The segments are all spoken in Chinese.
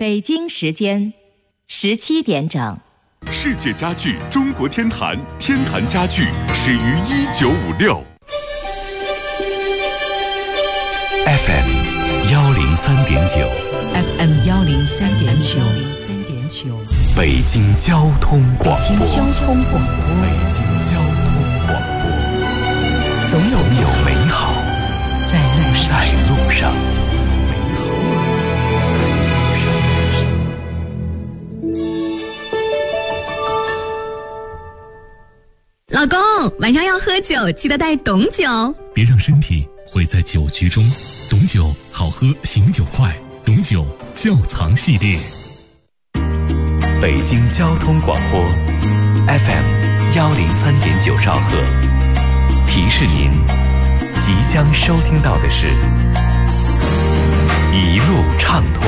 北京时间17点整。 世界家具中国天坛，天坛家具始于1956。 FM 103.9 FM 103.9 北京交通广播。 北京交通广播。 北京交通广播。总有美好在路上。 老公，晚上要喝酒，记得带董酒。 别让身体毁在酒局中。董酒好喝，醒酒快。董酒窖藏系列。 北京交通广播 FM 103.9兆赫。提示您，即将收听到的是一路畅通。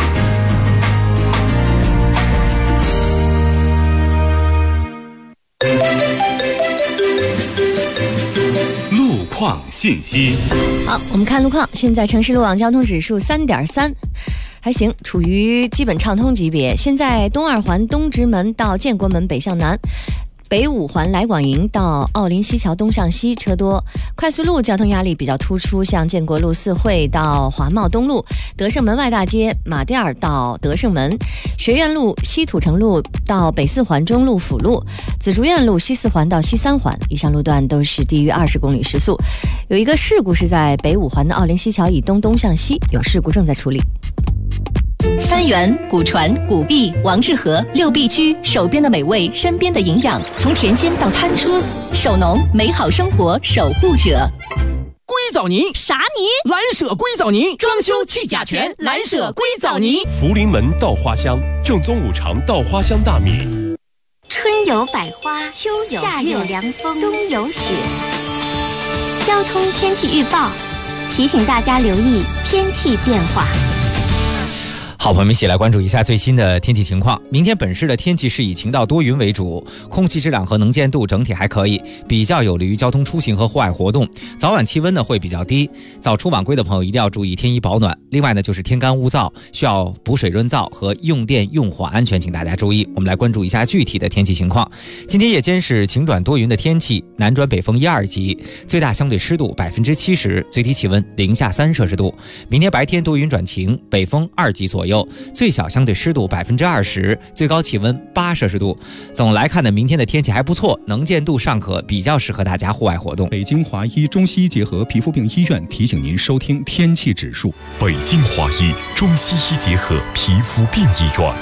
路况信息。 好，我们看路况。现在城市路网交通指数3.3，还行，处于基本畅通级别。现在东二环东直门到建国门北向南，北五环来广营到奥林西桥东向西车多，快速路交通压力比较突出，像建国路四惠到华贸东路、德胜门外大街马甸儿到德胜门、学院路西土城路到北四环中路辅路、紫竹院路西四环到西三环，以上路段都是低于20公里时速。有一个事故是在北五环的奥林西桥以东东向西，有事故正在处理。 三元、古传、古碧、王致和6必居，手边的美味，身边的营养，从甜心到餐桌，手农美好生活守护者。 硅藻泥啥泥？ 蓝舍硅藻泥，装修去甲醛，蓝舍硅藻泥。 福临门稻花香，正宗五常稻花香大米。 春有百花，秋有夏有凉风，冬有雪。交通天气预报提醒大家留意天气变化。 好，朋友们一起来关注一下最新的天气情况。明天本市的天气是以晴到多云为主，空气质量和能见度整体还可以，比较有利于交通出行和户外活动。早晚气温呢会比较低，早出晚归的朋友一定要注意添衣保暖。另外呢就是天干物燥，需要补水润燥和用电用火安全，请大家注意。我们来关注一下具体的天气情况。今天夜间是晴转多云的天气，南转北风1、2级，最大相对湿度70%，最低气温零下3摄氏度。明天白天多云转晴，北风2级左右。最小相对湿度20%，最高气温8摄氏度。总来看呢，明天的天气还不错，能见度尚可，比较适合大家户外活动。 北京华医中西医结合皮肤病医院提醒您收听天气指数。 北京华医中西医结合皮肤病医院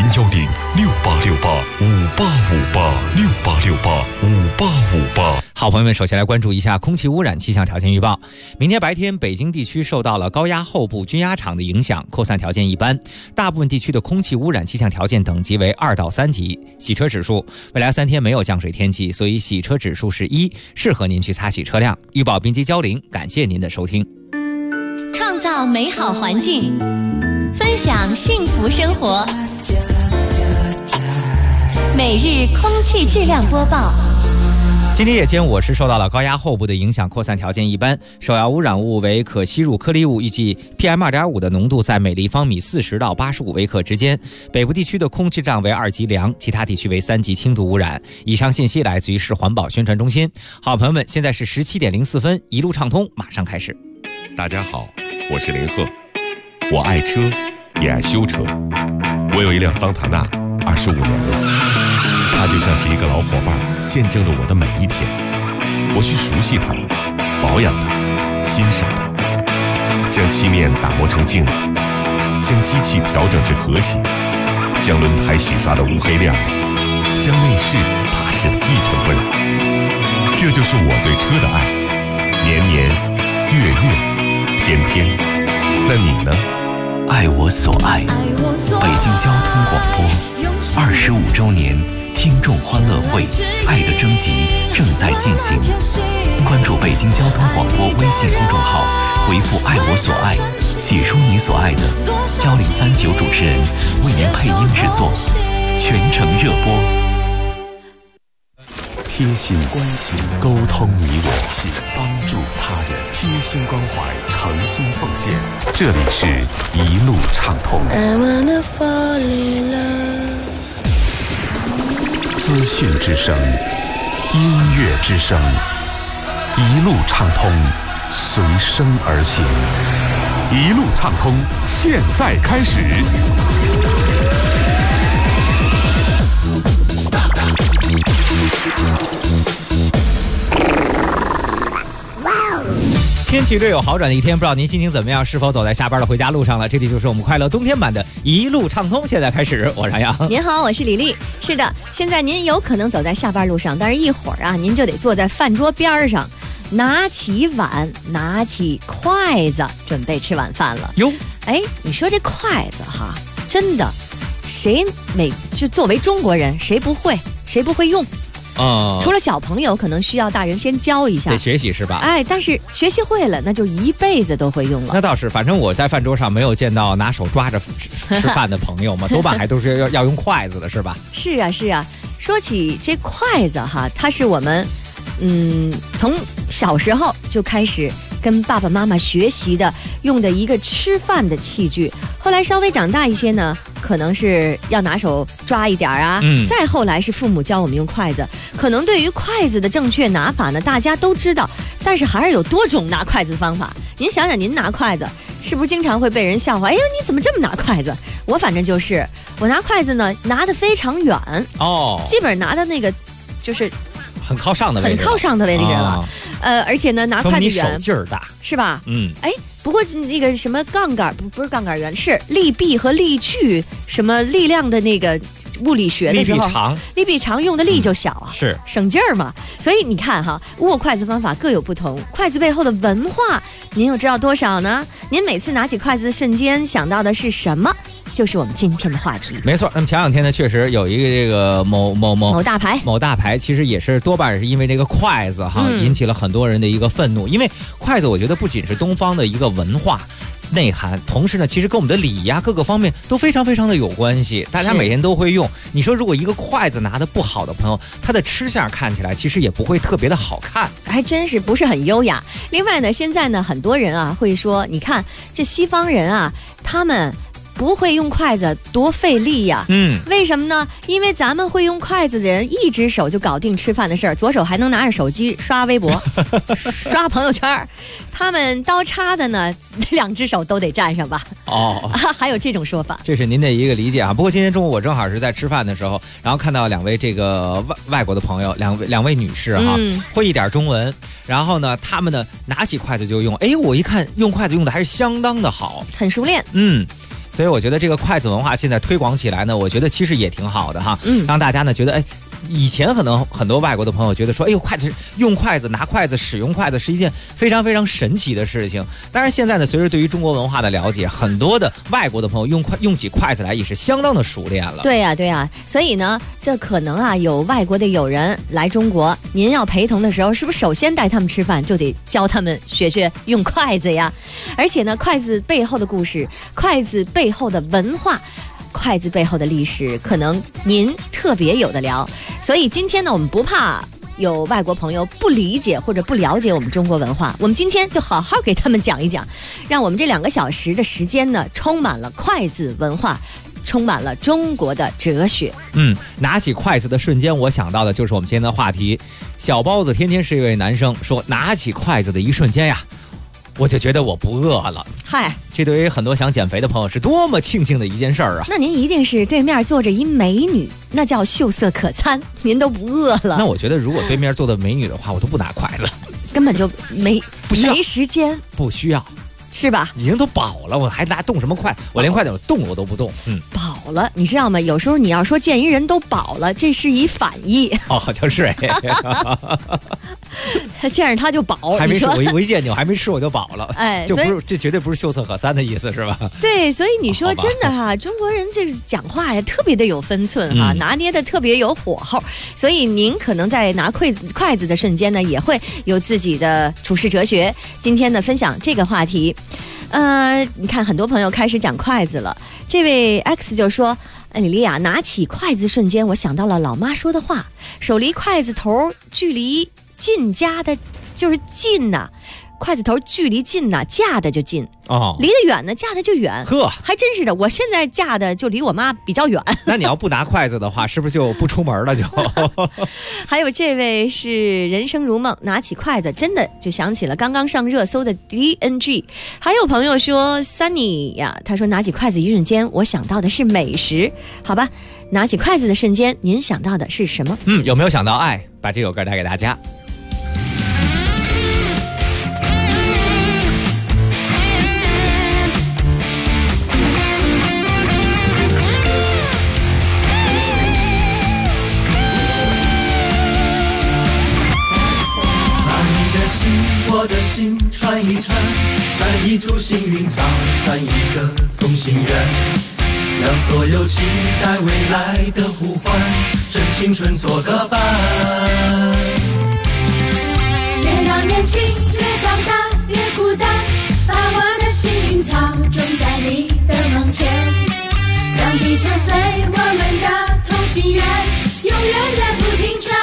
，0868585858，68585858。 好，朋友们，首先来关注一下空气污染气象条件预报。明天白天，北京地区受到了高压后部均压场的影响，扩散条件一般，大部分地区的空气污染气象条件等级为2到3级。洗车指数，未来3天没有降水天气，所以洗车指数是1，适合您去擦洗车辆。预报编辑焦玲，感谢您的收听。 创造美好环境，分享幸福生活。每日空气质量播报。 今天夜间我市受到了高压后部的影响，扩散条件一般，首要污染物为可吸入颗粒物，预计 PM2.5 的浓度在每立方米40到85微克之间。北部地区的空气质量为2级良，其他地区为3级轻度污染。以上信息来自于市环保宣传中心。好，朋友们，现在是17点04分，一路畅通马上开始。 大家好，我是林鹤，我爱车，也爱修车。我有一辆桑塔纳，25年了。它就像是一个老伙伴，见证了我的每一天。我去熟悉它，保养它，欣赏它，将漆面打磨成镜子，将机器调整至和谐，将轮胎洗刷得乌黑亮丽，将内饰擦拭得一尘不染。这就是我对车的爱，年年月月天天。那你呢？ 爱我所爱，北京交通广播25周年听众欢乐会爱的征集正在进行，关注北京交通广播微信公众号，回复爱我所爱，写出你所爱的，1039主持人为您配音制作，全程热播。 贴心关心，沟通你我，帮助他人，贴心关怀，诚心奉献。这里是一路畅通。资讯之声，音乐之声，一路畅通，随声而行。一路畅通，现在开始。 天气略有好转的一天，不知道您心情怎么样？是否走在下班的回家路上了？这里就是我们快乐冬天版的一路畅通，现在开始。我是杨洋。 您好，我是李丽。是的，现在您有可能走在下班路上，但是一会儿啊，您就得坐在饭桌边上，拿起碗，拿起筷子，准备吃晚饭了。 哟， 哎，你说这筷子哈，真的，就作为中国人，谁不会用？除了小朋友可能需要大人先教一下， 得学习是吧？ 哎，但是学习会了，那就一辈子都会用了。 那倒是，反正我在饭桌上没有见到拿手抓着吃饭的朋友嘛，多半还都是要用筷子的，是吧？ 是啊，是啊。说起这筷子哈，它是我们从小时候就开始跟爸爸妈妈学习的，用的一个吃饭的器具。后来稍微长大一些呢，可能是要拿手抓一点啊，再后来是父母教我们用筷子。可能对于筷子的正确拿法呢，大家都知道，但是还是有多种拿筷子方法。您想想，您拿筷子是不是经常会被人笑话？哎呦，你怎么这么拿筷子？我反正就是，我拿筷子呢，拿得非常远哦，基本拿的那个就是很靠上的位置， 很靠上的位置了。而且呢，拿筷子远， 手劲儿大， 是吧？哎，不过那个什么杠杆不是杠杆圆，是力臂和力矩什么力量的那个物理学的时候，力臂长用的力就小啊， 是省劲儿嘛。所以你看哈，握筷子方法各有不同，筷子背后的文化，您又知道多少呢？您每次拿起筷子的瞬间想到的是什么？就是我们今天的话题。 没错，那么前两天呢，确实有一个这个某大牌，其实也是多半是因为这个筷子哈，引起了很多人的一个愤怒。因为筷子，我觉得不仅是东方的一个文化内涵，同时呢，其实跟我们的礼仪啊各个方面都非常非常的有关系。大家每天都会用。你说，如果一个筷子拿得不好的朋友，他的吃相看起来其实也不会特别的好看， 还真是不是很优雅。另外呢，现在呢，很多人啊会说，你看这西方人啊，他们不会用筷子多费力呀，为什么呢？因为咱们会用筷子的人，一只手就搞定吃饭的事儿，左手还能拿着手机刷微博、刷朋友圈。他们刀叉的呢，两只手都得占上吧？还有这种说法， 这是您的一个理解啊。不过今天中午我正好是在吃饭的时候，然后看到两位这个外国的朋友，两位女士哈，会一点中文，然后呢，他们呢拿起筷子就用，哎，我一看用筷子用的还是相当的好， 很熟练， 所以我觉得这个筷子文化现在推广起来呢，我觉得其实也挺好的哈，让大家呢觉得，哎，以前可能很多外国的朋友觉得说，哎呦，用筷子拿筷子使用筷子是一件非常非常神奇的事情。当然现在呢，随着对于中国文化的了解，很多的外国的朋友用起筷子来也是相当的熟练了。 对呀，所以呢，这可能啊有外国的友人来中国，您要陪同的时候，是不是首先带他们吃饭就得教他们学用筷子呀？而且呢，筷子背后的故事，筷子背后的文化，筷子背后的历史，可能您特别有的聊。所以今天呢，我们不怕有外国朋友不理解或者不了解我们中国文化，我们今天就好好给他们讲一讲，让我们这2个小时的时间呢，充满了筷子文化，充满了中国的哲学。 拿起筷子的瞬间，我想到的就是我们今天的话题。小包子天天是一位男生，说拿起筷子的一瞬间呀，我就觉得我不饿了。 嗨， 这对于很多想减肥的朋友是多么庆幸的一件事儿啊！ 那您一定是对面坐着一美女，那叫秀色可餐，您都不饿了。 那我觉得，如果对面坐的美女的话，我都不拿筷子， 根本就没时间， 不需要。 是吧？ 已经都饱了，我还动什么筷？我连筷子动我都不动。 饱了，你知道吗？有时候你要说见一人都饱了，这是一反义。 好像是哎。 见着他就饱， 还没吃，我一见你，我还没吃我就饱了。 哎， 就不是，这绝对不是秀色可餐的意思，是吧？ 对，所以你说真的哈，中国人这讲话呀特别的有分寸哈，拿捏的特别有火候。所以您可能在拿筷子的瞬间呢，也会有自己的处世哲学。今天呢，分享这个话题。 你看很多朋友开始讲筷子了。这位 X 就说：“李丽啊，拿起筷子瞬间，我想到了老妈说的话，手离筷子头距离近夹的，就是近呐、筷子头距离近呐、架的就近哦，离得远呢，架的就远。呵，还真是的，我现在架的就离我妈比较远。 那你要不拿筷子的话，是不是就不出门了就？ 还有这位是人生如梦，拿起筷子真的就想起了刚刚上热搜的 DNG。还有朋友说 Sunny 呀，他说拿起筷子一瞬间，我想到的是美食。好吧，拿起筷子的瞬间，您想到的是什么？ 有没有想到爱？把这首歌带给大家。 我的心串一串，串一株幸运草，串一个同心圆，让所有期待未来的呼唤，趁青春做个伴。 越让年轻越长大越孤单，把我的幸运草种在你的梦田，让地球随我们的同心圆，永远的不停转。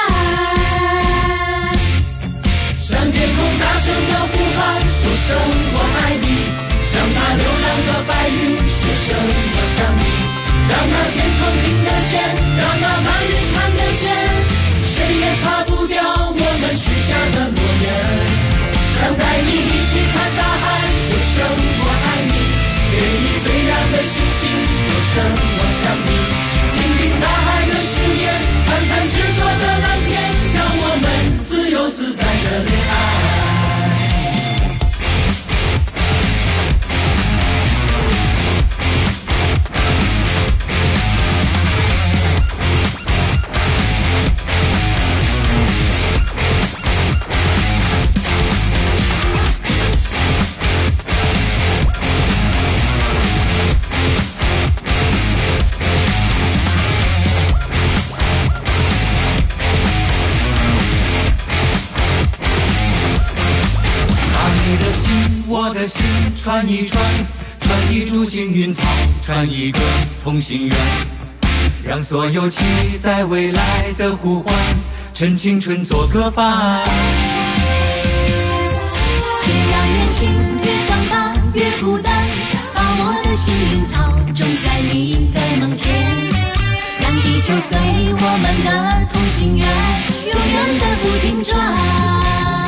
向天空大声的呼喊，说声我爱你，向那流浪的白云说声我想你，让那天空听得见，让那白云看得见，谁也擦不掉我们许下的诺言。想带你一起看大海，说声我爱你，给你最亮的星星，说声我想你，听听大海的誓言，看看执着的蓝天，让我们自由自在的恋爱。我的心串一串，串一株幸运草，串一个同心圆，让所有期待未来的呼唤，趁青春做个伴。 越让年轻越长大越孤单，把我的幸运草种在你的梦田，让地球随我们的同心圆，永远的不停转。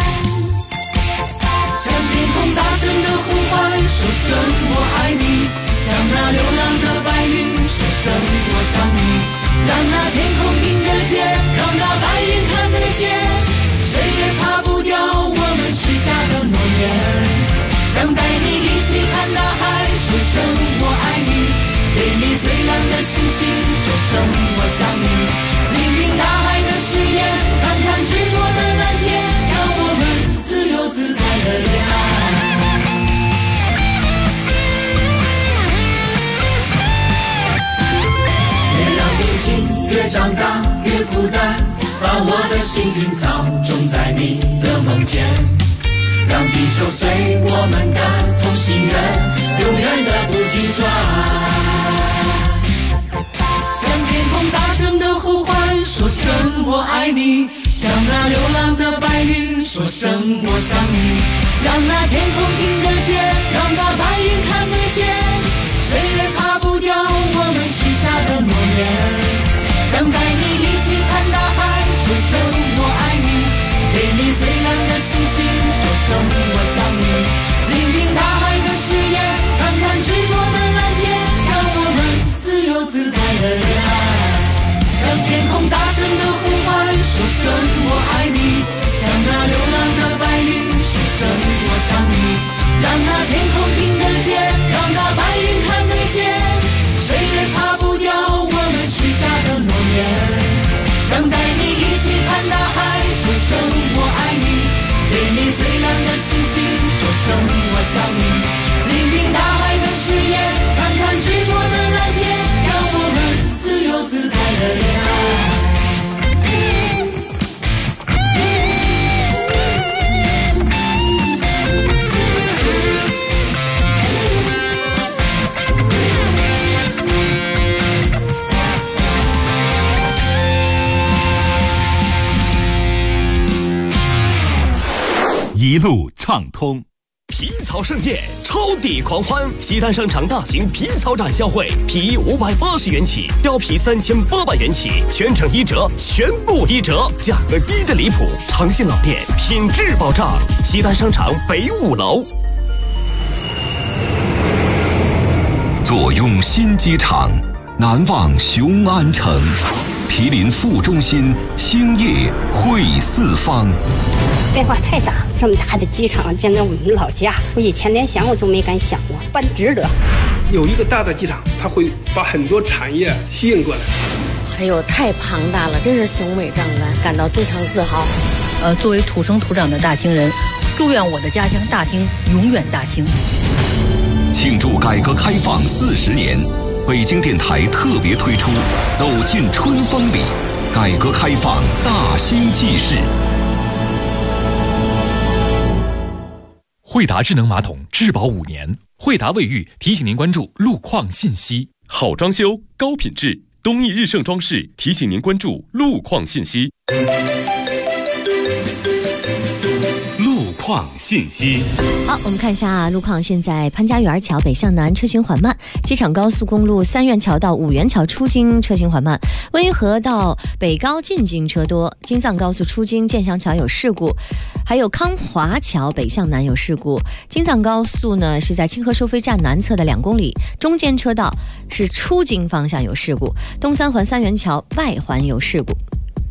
向天空大声的呼唤，说声我爱你，向那流浪的白云说声我想你，让那天空听得见，让那白云看得见，谁也擦不掉我们许下的诺言。想带你一起看大海，说声我爱你，给你最亮的星星，说声我想你，听听大海的誓言，看看执着的蓝天，让我们自由自在的恋爱。越让年轻越长大越孤单，把我的幸运草种在你的梦田，让地球随我们的同心圆，永远的不停转。向天空大声的呼唤，说声我爱你，向那流浪的白云说声我想你，让那天空听得见，让那白云看得见，谁也擦不掉我们许下的诺言。想带你一起看大海，说声我爱你，给你最亮的星星，说声我想你，听听大海的誓言，看看执着的蓝天，让我们自由自在的恋爱。向天空大声的呼唤，说声我爱你，向那流浪的白云说声我想你，让那天空听得见，让那白云看得见，谁也擦不掉我们许下的诺言。想带你一起看大海，说声我爱你，给你最亮的星星，说声我想你，听听大海的誓言，看看执着的蓝天，让我们自由自在的恋爱。 一路畅通。 皮草盛宴，超抵狂欢！西单商场大型皮草展销会，皮衣580元起，貂皮3800元起，全程1折，全部1折，价格低的离谱。长信老店，品质保障。西单商场北5楼。 坐拥新机场，难忘雄安城。毗邻副中心，兴业汇四方。 变化太大，这么大的机场建在我们老家，我以前连想我都没敢想过，办值得。 有一个大的机场，它会把很多产业吸引过来。 哎呦，太庞大了，真是雄伟壮观，感到非常自豪。 作为土生土长的大兴人，祝愿我的家乡大兴永远大兴。 庆祝改革开放40年。北京电台特别推出《走进春风里》，改革开放大兴纪事。 惠达智能马桶质保5年，惠达卫浴提醒您关注路况信息。 好装修，高品质，东义日盛装饰提醒您关注路况信息。路况信息。 好，我们看一下路况。现在潘家园桥北向南车行缓慢，机场高速公路三元桥到五元桥出京车行缓慢，温和到北高进京车多，京藏高速出京建祥桥有事故，还有康华桥北向南有事故。京藏高速呢是在清河收费站南侧的2公里中间车道是出京方向有事故，东三环三元桥外环有事故。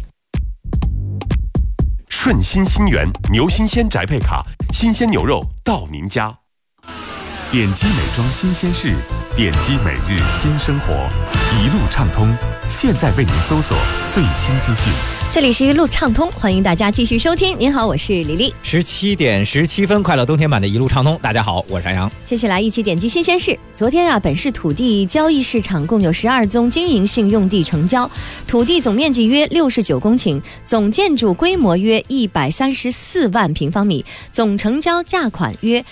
顺心新源牛新鲜宅配卡，新鲜牛肉到您家。点击美妆新鲜事，点击每日新生活，一路畅通。现在为您搜索最新资讯。 这里是一路畅通，欢迎大家继续收听。您好，我是李丽。 17点17分，快乐冬天版的一路畅通。大家好，我是安阳。 接下来一起点击新鲜事。昨天本市土地交易市场共有12宗经营性用地成交，土地总面积约69公顷，总建筑规模约134万平方米，总成交价款约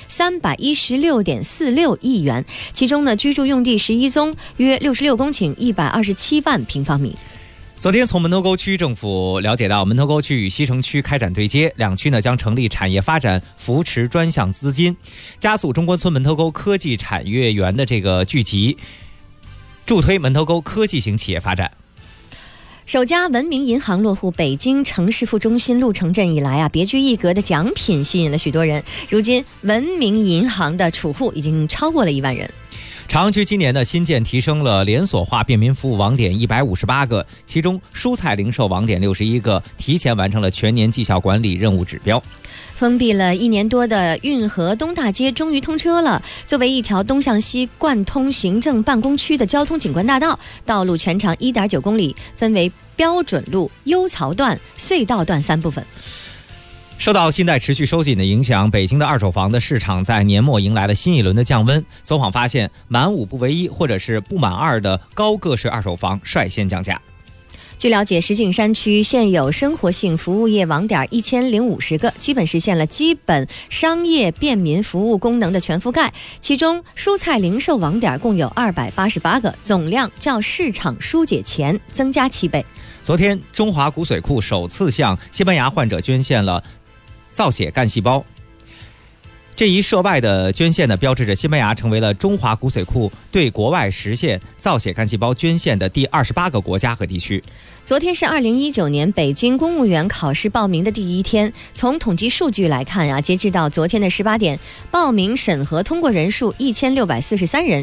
316.46亿元。其中呢，居住用地11宗，约66公顷，127万平方米。 昨天从门头沟区政府了解到，门头沟区与西城区开展对接，两区呢将成立产业发展扶持专项资金，加速中关村门头沟科技产业园的这个聚集，助推门头沟科技型企业发展。 首家文明银行落户北京城市副中心鹿城镇以来别具一格的奖品吸引了许多人。如今，文明银行的储户已经超过了1万人。 朝阳区今年的新建提升了连锁化便民服务网点158个，其中蔬菜零售网点61个，提前完成了全年绩效管理任务指标。 封闭了1年多的运河东大街终于通车了。作为一条东向西贯通行政办公区的交通景观大道，道路全长1.9公里，分为标准路、优槽段、隧道段3部分。 受到信贷持续收紧的影响，北京的二手房的市场在年末迎来了新一轮的降温。走访发现，满5不为1或者是不满2的高个税二手房率先降价。 据了解，石景山区现有生活性服务业网点1050个，基本实现了基本商业便民服务功能的全覆盖。其中，蔬菜零售网点共有288个，总量较市场疏解前增加7倍。 昨天，中华骨髓库首次向西班牙患者捐献了造血干细胞。这一涉外的捐献呢，标志着西班牙成为了中华骨髓库对国外实现造血干细胞捐献的第28个国家和地区。 昨天是2019年北京公务员考试报名的第一天。从统计数据来看截止到昨天的18点，报名审核通过人数1643人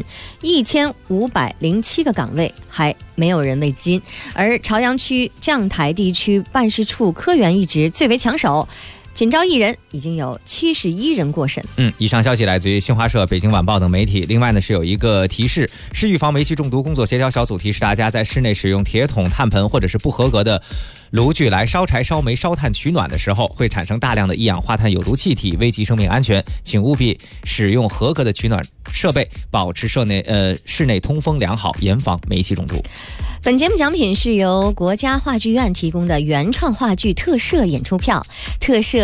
，1507个岗位还没有人未进。而朝阳区将台地区办事处科员一职最为抢手，仅招1人，已经有71人过审。 以上消息来自于新华社、北京晚报等媒体。另外呢，是有一个提示，市预防煤气中毒工作协调小组提示大家，在室内使用铁桶、炭盆或者是不合格的炉具来烧柴、烧煤、烧炭取暖的时候，会产生大量的一氧化碳有毒气体，危及生命安全。请务必使用合格的取暖设备，保持室内通风良好，严防煤气中毒。 本节目奖品是由国家话剧院提供的原创话剧特摄演出票。特摄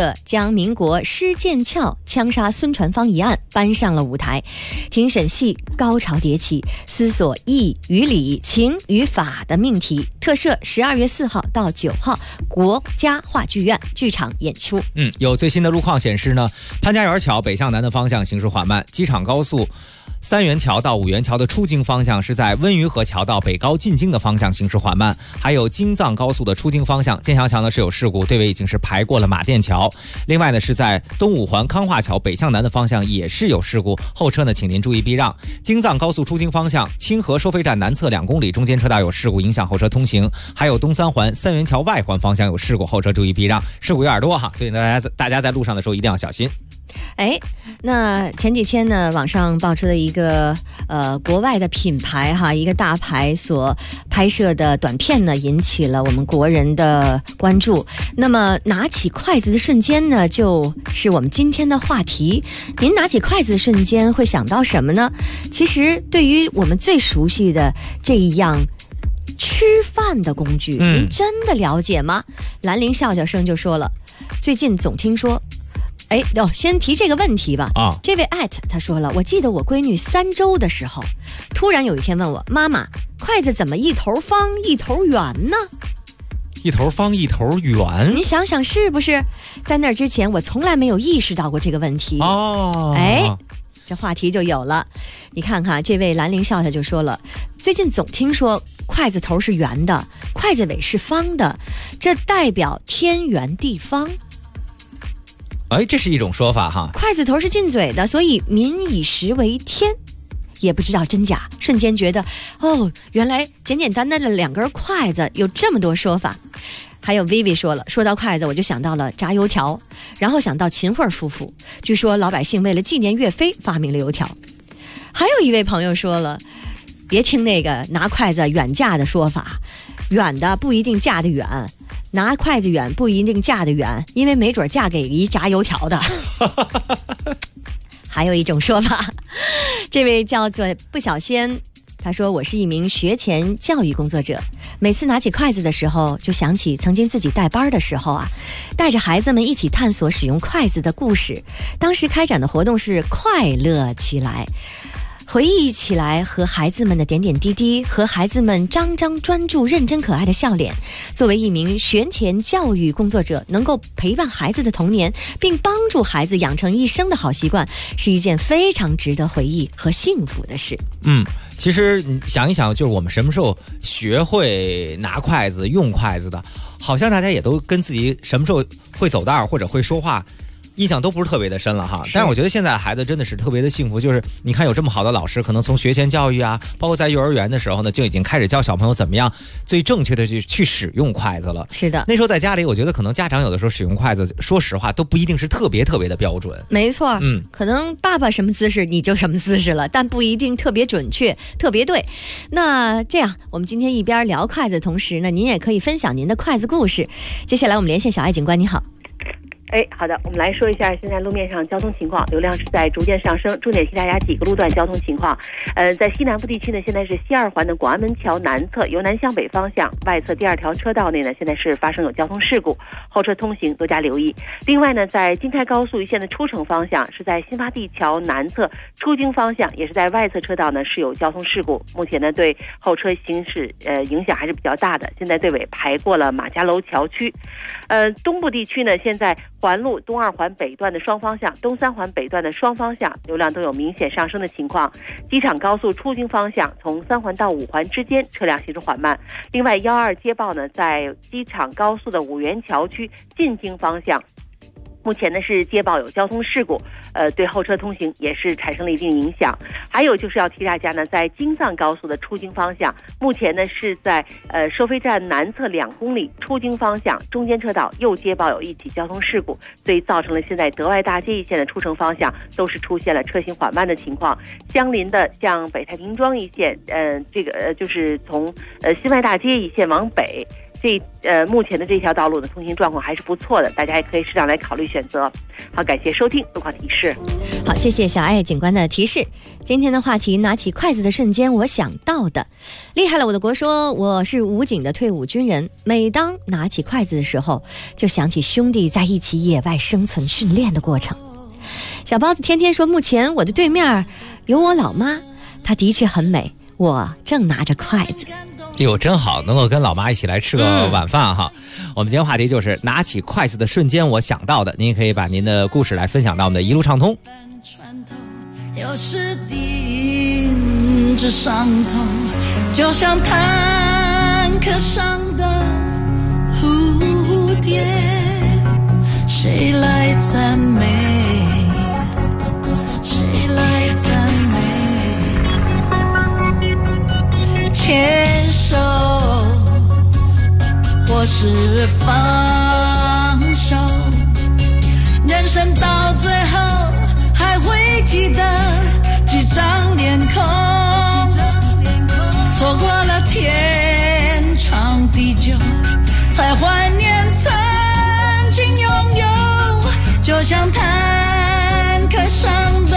社将民国施剑翘枪杀孙传芳一案搬上了舞台，庭审戏高潮迭起，思索义与理、情与法的命题。特赦12月4号到9号国家话剧院剧场演出。 有最新的路况显示呢，潘家园桥北向南的方向行驶缓慢，机场高速3元桥到5元桥的出京方向是在温榆河桥到北高进京的方向行驶缓慢，还有京藏高速的出京方向建祥桥呢是有事故，队尾已经是排过了马甸桥。另外呢是在东五环康化桥北向南的方向也是有事故，后车呢请您注意避让。京藏高速出京方向清河收费站南侧2公里中间车道有事故，影响后车通行。还有东3环3元桥外环方向有事故，后车注意避让。事故有点多哈，所以大家在路上的时候一定要小心。 那前几天呢，网上爆出了一个国外的品牌哈，一个大牌所拍摄的短片呢，引起了我们国人的关注。那么拿起筷子的瞬间呢，就是我们今天的话题。您拿起筷子的瞬间会想到什么呢？其实对于我们最熟悉的这一样吃饭的工具，您真的了解吗？兰陵笑笑声就说了，最近总听说。先提这个问题吧。这位他说了，我记得我闺女3周的时候，突然有一天问我，妈妈，筷子怎么一头方一头圆呢？ 一头方一头圆， 你想想是不是？在那之前我从来没有意识到过这个问题。这话题就有了。你看看这位兰陵笑笑就说了，最近总听说筷子头是圆的，筷子尾是方的，这代表天圆地方。 这是一种说法哈。 筷子头是进嘴的，所以民以食为天，也不知道真假，瞬间觉得原来简简单单的2根筷子有这么多说法。还有 Vivi 说了，说到筷子我就想到了炸油条，然后想到秦桧夫妇，据说老百姓为了纪念岳飞发明了油条。还有一位朋友说了，别听那个拿筷子远嫁的说法，远的不一定嫁得远，拿筷子远不一定嫁得远，因为没准嫁给一炸油条的。还有一种说法，这位叫做不小仙，他说，我是一名学前教育工作者，每次拿起筷子的时候就想起曾经自己带班的时候带着孩子们一起探索使用筷子的故事。当时开展的活动是快乐起来，回忆起来和孩子们的点点滴滴，和孩子们张张专注认真可爱的笑脸。作为一名学前教育工作者，能够陪伴孩子的童年，并帮助孩子养成一生的好习惯，是一件非常值得回忆和幸福的事。 其实你想一想，就是我们什么时候学会拿筷子用筷子的，好像大家也都跟自己什么时候会走道或者会说话印象都不是特别的深了哈。但是我觉得现在孩子真的是特别的幸福，就是你看有这么好的老师，可能从学前教育包括在幼儿园的时候呢，就已经开始教小朋友怎么样最正确的去使用筷子了。 是的， 那时候在家里，我觉得可能家长有的时候使用筷子，说实话都不一定是特别的标准。 没错，可能爸爸什么姿势你就什么姿势了，但不一定特别准确特别对。那这样我们今天一边聊筷子的同时呢，您也可以分享您的筷子故事。接下来我们连线小爱警官，你好。 好的，我们来说一下现在路面上交通情况，流量是在逐渐上升，重点提大家几个路段交通情况。在西南部地区呢，现在是西2环的广安门桥南侧由南向北方向外侧第2条车道内呢，现在是发生有交通事故，后车通行多加留意。另外呢，在京开高速一线的出城方向，是在新发地桥南侧出京方向，也是在外侧车道呢是有交通事故，目前呢对后车行驶影响还是比较大的，现在队尾排过了马家楼桥区。东部地区呢，现在环路东2环北段的双方向、东3环北段的双方向流量都有明显上升的情况。机场高速出京方向从3环到5环之间车辆行驶缓慢。另外12接报呢，在机场高速的5元桥区进京方向，目前呢是接报有交通事故，对后车通行也是产生了一定影响。还有就是要提大家呢，在京藏高速的出京方向，目前呢是在收费站南侧2公里出京方向中间车道又接报有一起交通事故，所以造成了现在德外大街一线的出城方向都是出现了车行缓慢的情况。相邻的像北太平庄一线，就是从新外大街一线往北， 目前的这条道路的通行状况还是不错的，大家也可以适当来考虑选择。好，感谢收听路况提示。 好，谢谢小爱警官的提示。今天的话题，拿起筷子的瞬间，我想到的，厉害了我的国说，我是武警的退伍军人，每当拿起筷子的时候，就想起兄弟在一起野外生存训练的过程。小包子天天说，目前我的对面有我老妈，她的确很美，我正拿着筷子。 哟，真好，能够跟老妈一起来吃个晚饭哈。我们今天话题就是拿起筷子的瞬间我想到的，您可以把您的故事来分享到我们的一路畅通。 有时顶着伤痛，就像坦克上的蝴蝶，谁来赞美？谁来赞美？牵手，或是放手，人生到最后还会记得几张脸孔，错过了天长地久，才怀念曾经拥有，就像坦克上的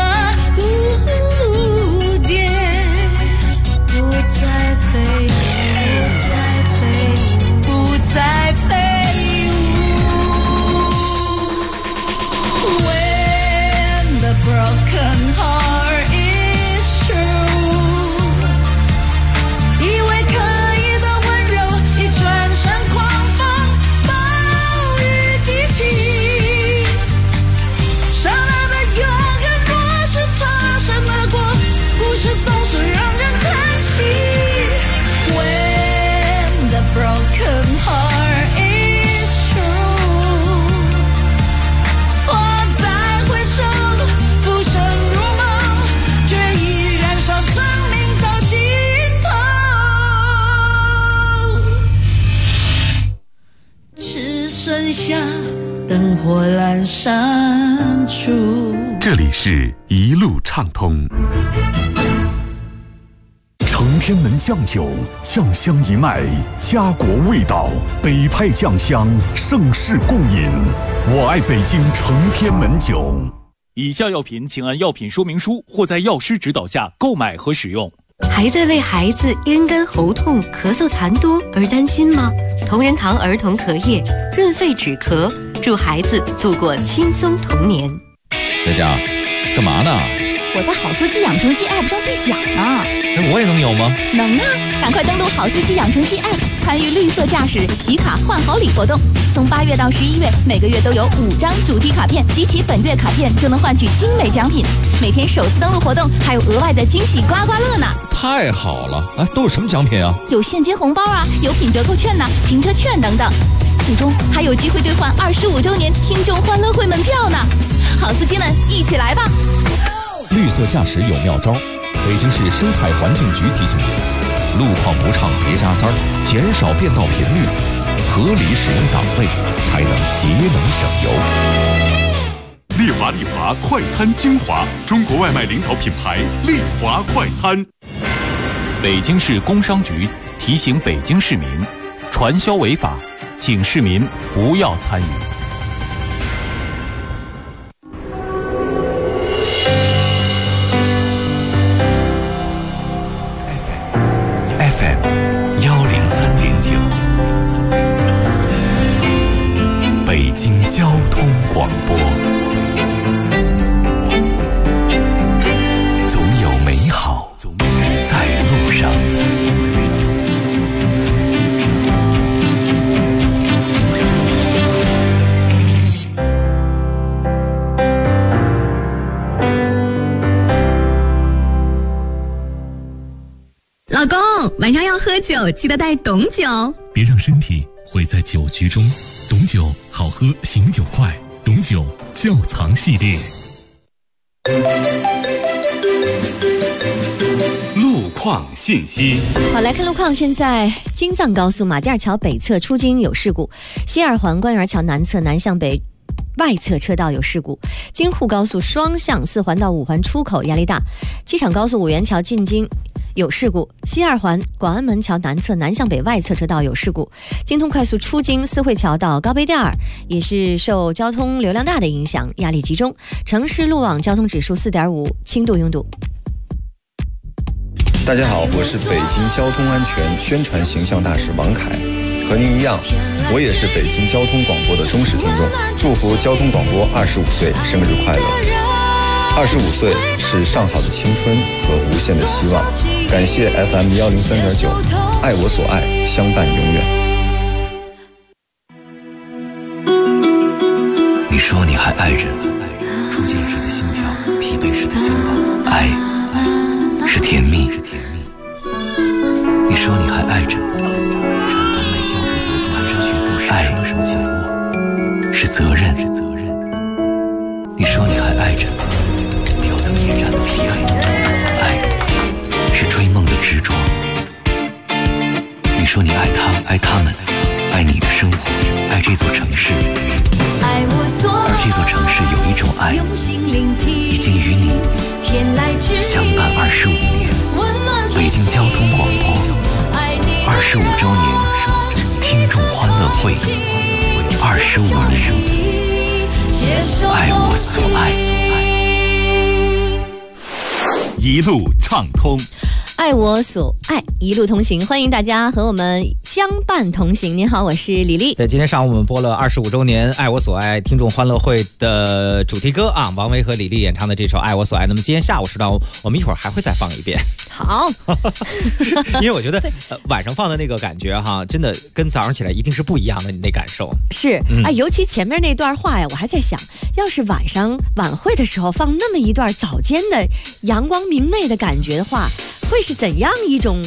蝴蝶，不再飞，不再飞舞。When the broken heart is true， 以为可以的温柔，一转身狂风暴雨激起，刹那的永恒若是擦身而过，故事总是让人叹息。When the broken heart is true， 我再回首，浮生如梦，却已燃烧生命到尽头，只剩下灯火阑珊处。 这里是一路畅通。 承天门酱酒，酱香一脉，家国味道，北派酱香，盛世共饮。我爱北京承天门酒。 以下药品请按药品说明书或在药师指导下购买和使用。 还在为孩子咽干喉痛、咳嗽痰多而担心吗？同仁堂儿童咳液，润肺止咳，助孩子度过轻松童年。 佳佳，干嘛呢？ 我在好司机养成系 App 上兑奖呢。 我也能有吗？ 能啊！赶快登录好司机养成系 App， 参与绿色驾驶集卡换好礼活动。从8月到11月，每个月都有5张主题卡片，集齐本月卡片就能换取精美奖品。每天首次登录活动还有额外的惊喜刮刮乐呢！ 太好了！哎，都有什么奖品啊？ 有现金红包啊，有品折扣券呐、停车券等等。最终还有机会兑换25周年听众欢乐会门票呢！好司机们，一起来吧！ 绿色驾驶有妙招，北京市生态环境局提醒您：路况不畅别加塞儿，减少变道频率，合理使用档位，才能节能省油。 丽华快餐精华，中国外卖领导品牌丽华快餐。 北京市工商局提醒北京市民，传销违法，请市民不要参与。 北京交通广播，总有美好在路上。 老公，晚上要喝酒，记得带董酒， 别让身体毁在酒局中。董酒好喝，醒酒快。董酒窖藏系列。 路况信息。 好，来看路况。现在京藏高速马甸桥北侧出京有事故，西二环官园桥南侧南向北外侧车道有事故，京沪高速双向4环到5环出口压力大，机场高速五元桥进京有事故，西二环广安门桥南侧南向北外侧车道有事故，京通快速出京四惠桥到高碑店也是受交通流量大的影响，压力集中。城市路网交通指数4.5，轻度拥堵。 大家好，我是北京交通安全宣传形象大使王凯，和您一样，我也是北京交通广播的忠实听众，祝福交通广播25岁生日快乐！25岁是上好的青春和无限的希望，感谢 FM 103.9，爱我所爱，相伴永远。 你说你还爱着，初见时的心跳，疲惫时的心跳，爱是甜蜜。你说你还爱着，产房内浇筑的蹒跚学步时，爱是责任。你说你还爱着，吊灯夜战的疲惫，爱是追梦的执着。你说你爱他，爱他们，爱你的生活，爱这座城市。而这座城市有一种爱，已经与你相伴25年。北京交通广播25周年听众欢乐会，25年，爱我所爱， 一路畅通。 爱我所爱，一路同行，欢迎大家和我们相伴同行。您好，我是李丽。 对，今天上午我们播了25周年爱我所爱听众欢乐会的主题歌啊，王维和李丽演唱的这首爱我所爱。那么今天下午时段我们一会儿还会再放一遍。 好， 因为我觉得晚上放的那个感觉哈，真的跟早上起来一定是不一样的，你那感受是尤其前面那段话呀，我还在想，要是晚上晚会的时候放那么一段早间的阳光明媚的感觉的话，会是怎样一种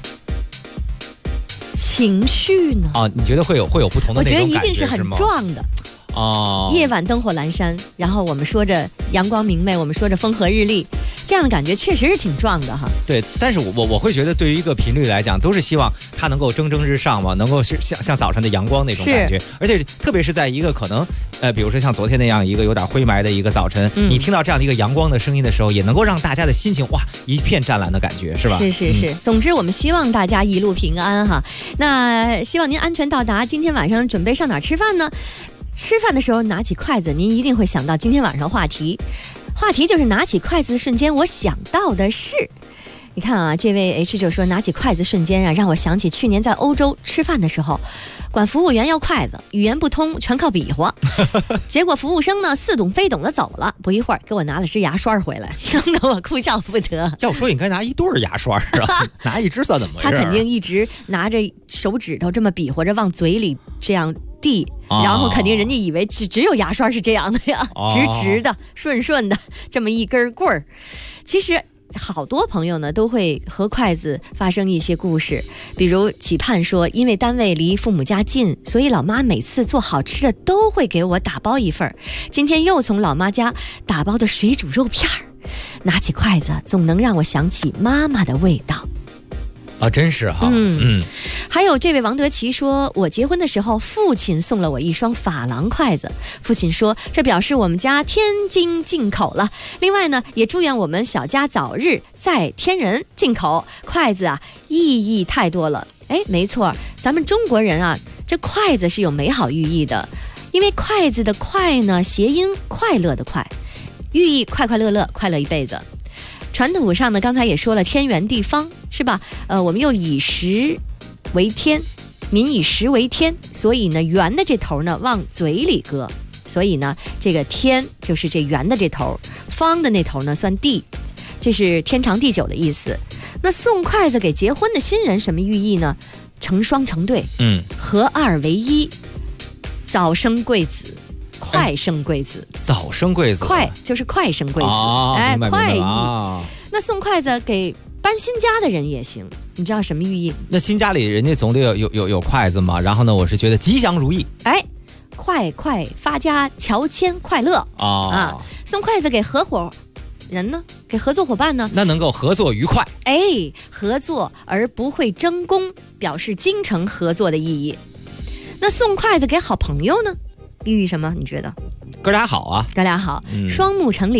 情绪呢？ 你觉得会有不同的那种感觉？ 我觉得一定是很壮的。夜晚灯火阑珊，然后我们说着阳光明媚，我们说着风和日丽，这样的感觉确实是挺壮的哈。 对，但是我会觉得，对于一个频率来讲，都是希望它能够蒸蒸日上嘛，能够是像早上的阳光那种感觉，而且特别是在一个可能比如说像昨天那样一个有点灰霾的一个早晨，你听到这样的一个阳光的声音的时候，也能够让大家的心情哇一片湛蓝的感觉，是吧？ 是。总之我们希望大家一路平安哈。那希望您安全到达。今天晚上准备上哪儿吃饭呢？吃饭的时候拿起筷子，您一定会想到今天晚上话题就是拿起筷子的瞬间，我想到的是，你看啊，这位 H 就说拿起筷子瞬间啊，让我想起去年在欧洲吃饭的时候，管服务员要筷子，语言不通，全靠比划，结果服务生呢似懂非懂的走了，不一会儿给我拿了支牙刷回来，弄得我哭笑不得。 要说应该拿一对牙刷啊，拿一支算怎么回事？ 他肯定一直拿着手指头这么比划着往嘴里这样递，然后肯定人家以为只有牙刷是这样的呀，直直的顺的这么一根棍儿。其实好多朋友呢都会和筷子发生一些故事，比如启盼说，因为单位离父母家近，所以老妈每次做好吃的都会给我打包一份。今天又从老妈家打包的水煮肉片儿，拿起筷子总能让我想起妈妈的味道。 真是哈。 还有这位王德奇说，我结婚的时候父亲送了我一双珐琅筷子，父亲说这表示我们家天津进口了，另外呢也祝愿我们小家早日在天人进口。筷子啊意义太多了，没错，咱们中国人啊这筷子是有美好寓意的，因为筷子的筷呢谐音快乐的快，寓意快快乐乐，快乐一辈子。传统上呢刚才也说了天圆地方是吧，我们又以食为天，民以食为天，所以呢圆的这头呢往嘴里搁，所以呢这个天就是这圆的这头，方的那头呢算地，这是天长地久的意思。那送筷子给结婚的新人什么寓意呢？成双成对，合二为一，早生贵子，快生贵子。 早生贵子， 快就是快生贵子，快意。那送筷子给搬新家的人也行，你知道什么寓意？ 那新家里人家总得有筷子嘛，然后呢我是觉得吉祥如意， 快发家，乔迁快乐送筷子给合伙人呢，给合作伙伴呢， 那能够合作愉快， 合作而不会争功，表示精诚合作的意义。那送筷子给好朋友呢，寓意什么？你觉得？ 哥俩好啊， 哥俩好，双目成林，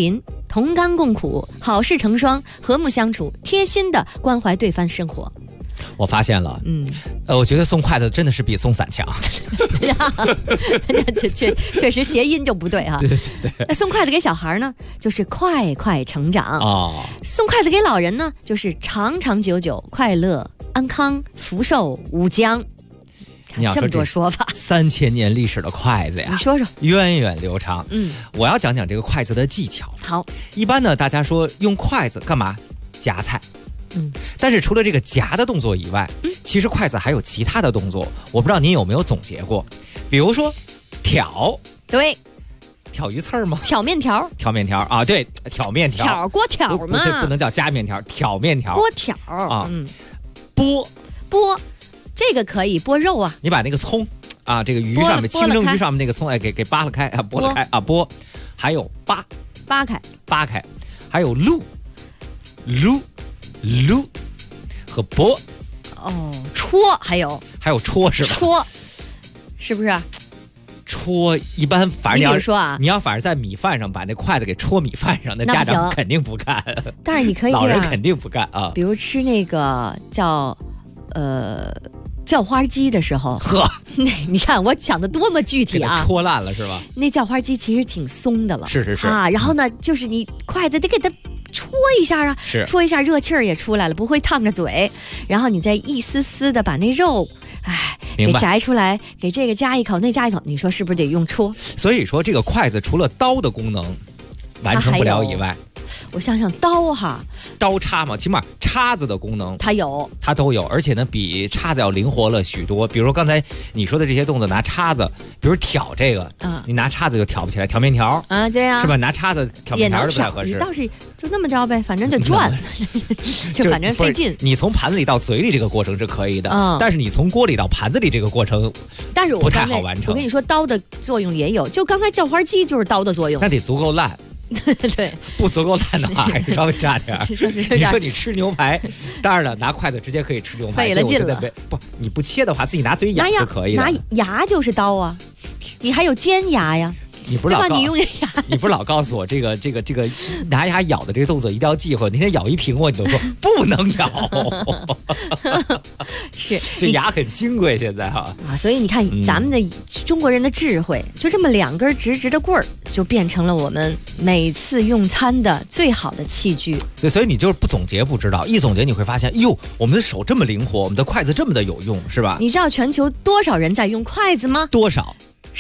同甘共苦，好事成双，和睦相处，贴心的关怀对方生活。 我发现了，我觉得送筷子真的是比送伞强。 确实谐音就不对哈。 对。 那送筷子给小孩呢，就是快快成长哦； 送筷子给老人呢，就是长长久久，快乐安康，福寿无疆。 你要这么多说法 ，3000年历史的筷子呀， 你说说， 源远流长。我要讲讲这个筷子的技巧。 好， 一般呢，大家说用筷子干嘛？夹菜。但是除了这个夹的动作以外，其实筷子还有其他的动作，我不知道您有没有总结过。比如说挑， 对， 挑鱼刺儿吗？ 挑面条， 挑面条啊，对，挑面条， 挑锅挑嘛， 不能叫夹面条，挑面条， 锅挑啊，剥， 这个可以剥肉啊， 你把那个葱啊，这个鱼上面清蒸鱼上面那个葱，给扒了开啊，剥了开啊，剥，还有扒开，还有撸和剥戳，还有戳是吧？ 戳是不是？ 戳一般，反正你比如说啊， 你要反正在米饭上把那筷子给戳米饭上，那家长肯定不干。 但是你可以老人肯定不干啊。 比如吃那个叫叫花鸡的时候，你看我想的多么具体啊！ 戳烂了是吧？ 那叫花鸡其实挺松的了， 是啊。然后呢，就是你筷子得给它戳一下啊，戳一下热气儿也出来了，不会烫着嘴。然后你再一丝丝的把那肉，给摘出来，给这个夹一口，那夹一口，你说是不是得用戳？ 所以说这个筷子除了刀的功能完成不了以外， 我想想刀叉嘛，起码叉子的功能它都有，而且呢比叉子要灵活了许多。比如说刚才你说的这些动作，拿叉子，比如挑这个，你拿叉子就挑不起来，挑面条啊，这样是吧？拿叉子挑面条都不太合适。 你倒是就那么着呗，反正就转，就反正费劲。 你从盘子里到嘴里这个过程是可以的，但是你从锅里到盘子里这个过程，不太好完成。 我跟你说，刀的作用也有，就刚才叫花鸡就是刀的作用， 那得足够烂。 对， 不足够烂的话还是稍微差点。你说你吃牛排，当然了，拿筷子直接可以吃牛排， 费了劲了。 不，你不切的话，自己拿嘴咬是可以的。 拿牙就是刀啊，你还有尖牙呀。 你不是老告诉我这个拿牙咬的这个动作一定要忌讳，那天咬一苹果你都说不能咬。 是这牙很金贵现在哈啊，所以你看咱们的中国人的智慧，就这么2根直直的棍儿，就变成了我们每次用餐的最好的器具。 所以你就是不总结不知道，一总结你会发现，哟，我们的手这么灵活，我们的筷子这么的有用，是吧？ 你知道全球多少人在用筷子吗？ 多少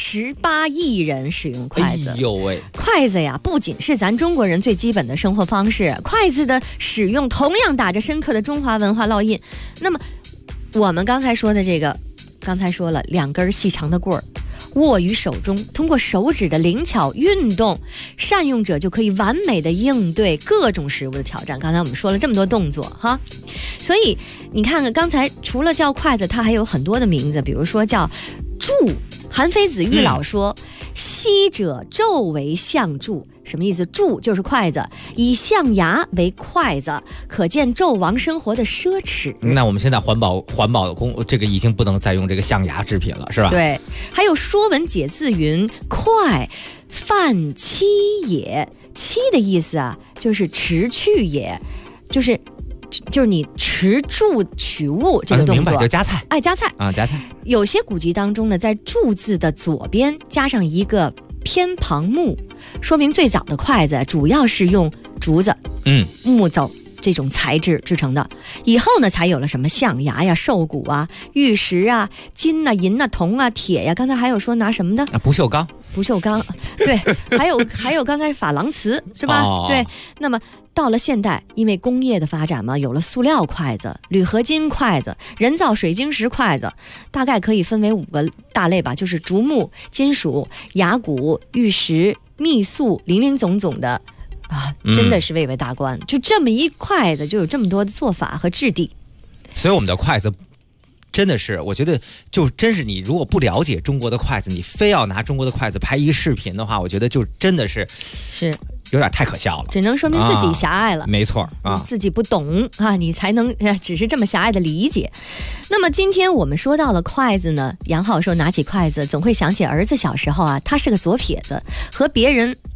？18亿人使用筷子。 哎呦喂， 筷子呀，不仅是咱中国人最基本的生活方式，筷子的使用同样打着深刻的中华文化烙印。那么我们刚才说的这个，刚才说了2根细长的棍儿，握于手中，通过手指的灵巧运动，善用者就可以完美的应对各种食物的挑战。刚才我们说了这么多动作哈，所以你看看刚才除了叫筷子，它还有很多的名字，比如说叫箸。韩非子喻老说，昔者纣为象箸，什么意思？箸就是筷子，以象牙为筷子，可见纣王生活的奢侈。 那我们现在环保的这个已经不能再用这个象牙制品了，是吧？ 对。还有《说文解字》云：快犯期也。期的意思啊，就是持去也，就是你持箸取物这个动作， 明白，就夹菜， 夹菜啊，夹菜。 有些古籍当中呢，在箸字的左边加上一个偏旁木，说明最早的筷子主要是用竹子、木头这种材质制成的。以后呢，才有了什么象牙呀、兽骨啊、玉石啊、金啊、银啊、铜啊、铁呀。刚才还有说拿什么的？ 不锈钢， 对，还有刚才珐琅瓷是吧？对，那么。到了现代，因为工业的发展嘛，有了塑料筷子、铝合金筷子、人造水晶石筷子，大概可以分为5个大类吧，就是竹木、金属、牙骨、玉石、密塑，林林总总的啊，真的是蔚为大观。就这么一筷子，就有这么多的做法和质地。 所以我们的筷子真的是，我觉得就真是你如果不了解中国的筷子，你非要拿中国的筷子拍一个视频的话，我觉得就真的是有点太可笑了， 只能说明自己狭隘了。 没错啊， 自己不懂啊，你才能只是这么狭隘的理解。那么今天我们说到了筷子呢，杨浩说拿起筷子总会想起儿子小时候啊，他是个左撇子，和别人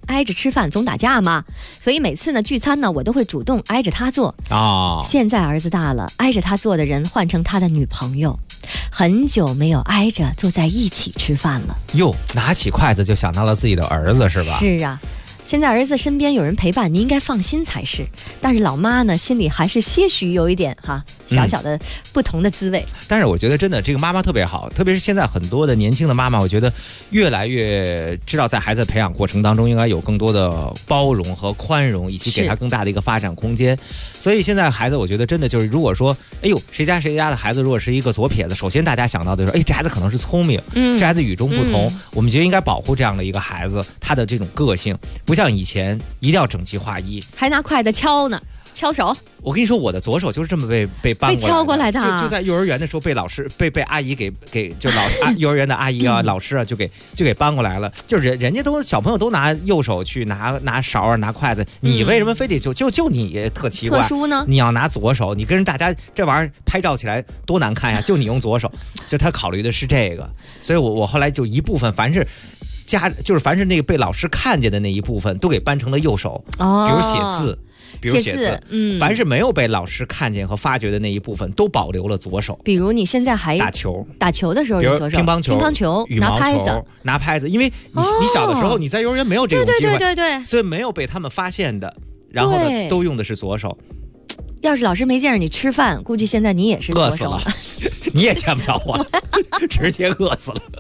挨着吃饭总打架嘛，所以每次呢聚餐呢，我都会主动挨着他坐。现在儿子大了，挨着他坐的人换成他的女朋友，很久没有挨着坐在一起吃饭了。 哟，拿起筷子就想到了自己的儿子，是吧？ 是啊。现在儿子身边有人陪伴，你应该放心才是。但是老妈呢，心里还是些许有一点小小的不同的滋味。 但是我觉得真的这个妈妈特别好，特别是现在很多的年轻的妈妈，我觉得越来越知道在孩子培养过程当中应该有更多的包容和宽容，以及给他更大的一个发展空间。所以现在孩子，我觉得真的就是，如果说，哎呦，谁家的孩子如果是一个左撇子，首先大家想到的就是，哎，这孩子可能是聪明，这孩子与众不同，我们觉得应该保护这样的一个孩子，他的这种个性，不像以前一定要整齐划一， 还拿筷子敲呢。敲手， 我跟你说，我的左手就是这么被搬过来的，被敲过来的， 就在幼儿园的时候被老师被阿姨给就幼儿园的阿姨啊、老师啊就给搬过来了。就是人家都小朋友都拿右手去拿勺啊拿筷子，你为什么非得就你特奇怪？ 特殊呢？ 你要拿左手，你跟人大家这玩意儿拍照起来多难看呀！就你用左手，就他考虑的是这个，所以我后来就一部分凡是那个被老师看见的那一部分都给搬成了右手，比如写字。比如写字，凡是没有被老师看见和发掘的那一部分，都保留了左手。 比如你现在还打球的时候用左手，乒乓球、 羽毛球、拿拍子，因为你小的时候你在幼儿园没有这种机会， 对， 所以没有被他们发现的，然后呢都用的是左手。 要是老师没见着你吃饭，估计现在你也是左手了， 你也见不着我，直接饿死了。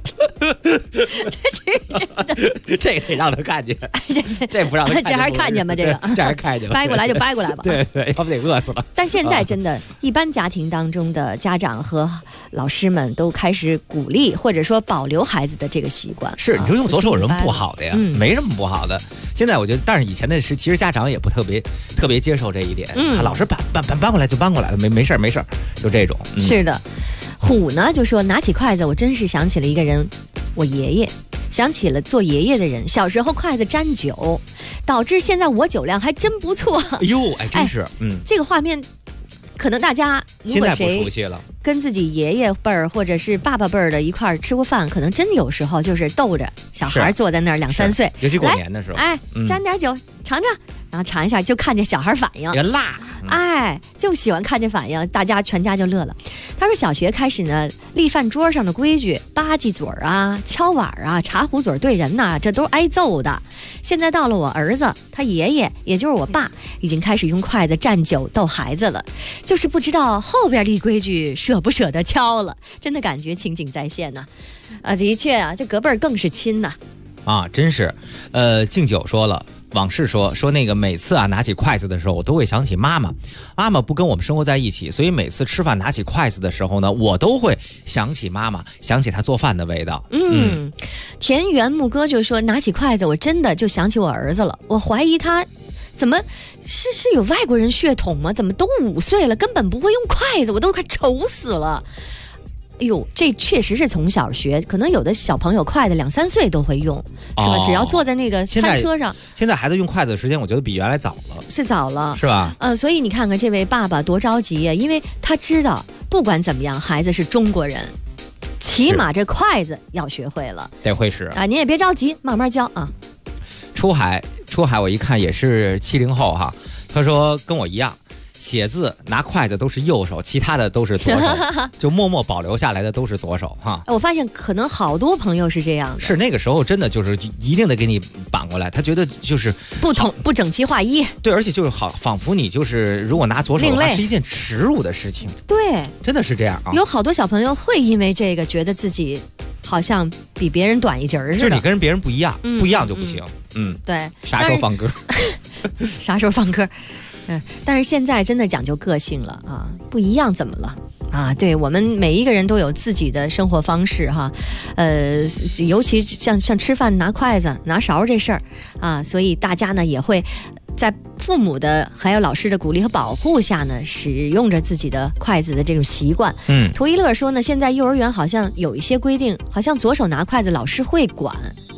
这得让他看见，这不让他看见， 这还是看见吧？这还看见了， 掰过来就掰过来吧。 对，要不得饿死了。 但现在真的，一般家庭当中的家长和老师们都开始鼓励或者说保留孩子的这个习惯。 是，你说用左手有什么不好的呀？没什么不好的。现在我觉得，但是以前的是，其实家长也不特别接受这一点。老师搬过来就搬过来了，没事，就这种。 是的。虎呢就说，拿起筷子，我真是想起了一个人，我爷爷，想起了做爷爷的人。小时候筷子沾酒，导致现在我酒量还真不错。 哎呦，真是， 这个画面，可能大家现在不熟悉了， 跟自己爷爷辈儿或者是爸爸辈儿的一块儿吃过饭，可能真有时候就是逗着小孩坐在那儿2、3岁， 尤其过年的时候， 沾点酒尝尝，然后尝一下就看见小孩反应， 辣。 就喜欢看这反应，大家全家就乐了。他说小学开始呢，立饭桌上的规矩，吧唧嘴啊、敲碗啊、茶壶嘴对人呐，这都是挨揍的。现在到了我儿子，他爷爷也就是我爸，已经开始用筷子蘸酒逗孩子了，就是不知道后边立规矩舍不舍得敲了，真的感觉情景再现呐。的确啊，这隔辈儿更是亲呐。 真是。敬酒说了。往事说那个每次拿起筷子的时候，我都会想起妈妈。妈妈不跟我们生活在一起，所以每次吃饭拿起筷子的时候呢，我都会想起妈妈，想起她做饭的味道。 田园牧歌就说，拿起筷子，我真的就想起我儿子了。我怀疑他怎么是有外国人血统吗？怎么都5岁了，根本不会用筷子，我都快愁死了。哎呦，这确实是从小学，可能有的小朋友筷子2、3岁都会用，是吧？只要坐在那个餐车上。 现在孩子用筷子的时间，我觉得比原来早了。 是早了， 是吧？ 所以你看看这位爸爸多着急呀，因为他知道不管怎么样，孩子是中国人，起码这筷子要学会了， 得会使您也别着急，慢慢教啊。 出海，我一看也是70后哈，他说跟我一样。写字拿筷子都是右手，其他的都是左手，就默默保留下来的都是左手哈。 我发现可能好多朋友是这样的， 是那个时候真的就是一定得给你绑过来，他觉得就是不整齐划一， 对，而且就是好，仿佛你就是如果拿左手的话是一件耻辱的事情， 对， 真的是这样啊。 有好多小朋友会因为这个觉得自己好像比别人短一截似的， 就是你跟别人不一样，不一样就不行。 对， 啥时候放歌？ 啥时候放歌？但是现在真的讲究个性了啊，不一样怎么了啊？对，我们每一个人都有自己的生活方式哈，尤其像吃饭拿筷子拿勺这事儿啊，所以大家呢也会在父母的还有老师的鼓励和保护下呢，使用着自己的筷子的这种习惯。涂一乐说呢，现在幼儿园好像有一些规定，好像左手拿筷子老师会管。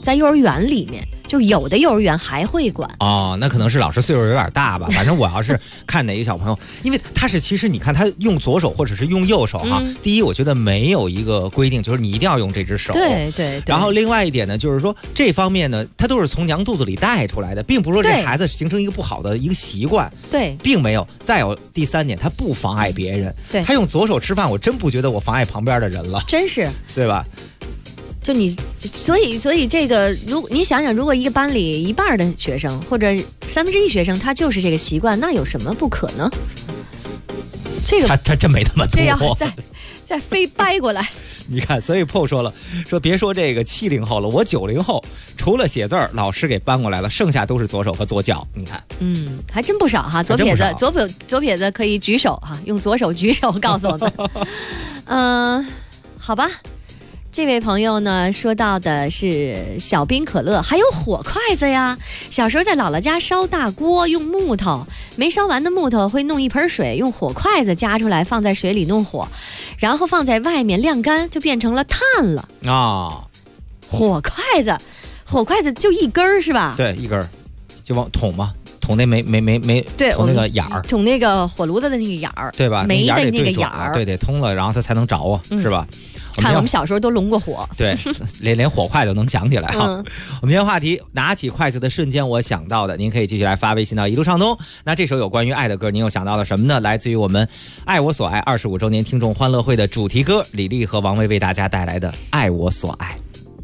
在幼儿园里面，就有的幼儿园还会管。 哦，那可能是老师岁数有点大吧。反正我要是看哪个小朋友，因为他是其实你看他用左手或者是用右手哈。第一，我觉得没有一个规定，就是你一定要用这只手。 对对。 然后另外一点呢，就是说这方面呢，他都是从娘肚子里带出来的，并不是说这孩子形成一个不好的一个习惯。 对， 并没有。再有第三点，他不妨碍别人。 对， 他用左手吃饭，我真不觉得我妨碍旁边的人了。 真是， 对吧？ 就你，所以这个，你想想，如果一个班里一半的学生或者1/3学生，他就是这个习惯，那有什么不可呢？这个他真没那么多， 这要再非掰过来。 你看，所以 PO 说别说这个70后了，我90后，除了写字儿，老师给搬过来了，剩下都是左手和左脚。你看， 还真不少哈。左撇子可以举手哈，用左手举手告诉我们。好吧。这位朋友呢说到的是小冰可乐，还有火筷子呀。小时候在姥姥家烧大锅，用木头，没烧完的木头会弄一盆水，用火筷子夹出来，放在水里弄火，然后放在外面晾干，就变成了炭了啊。火筷子就一根儿是吧？ 对，一根儿，就往捅嘛。捅那没对， 捅那个眼儿， 捅那个火炉子的那个眼儿， 对吧？ 煤的那个眼儿， 对，得通了，然后它才能着啊，是吧？ 看我们小时候都拢过火， 对，连火筷都能想起来哈。我们今天话题，拿起筷子的瞬间，我想到的，您可以继续来发微信到一路畅通。那这首有关于爱的歌，您又想到了什么呢？来自于我们爱我所爱25周年听众欢乐会的主题歌，李丽和王薇为大家带来的《爱我所爱》。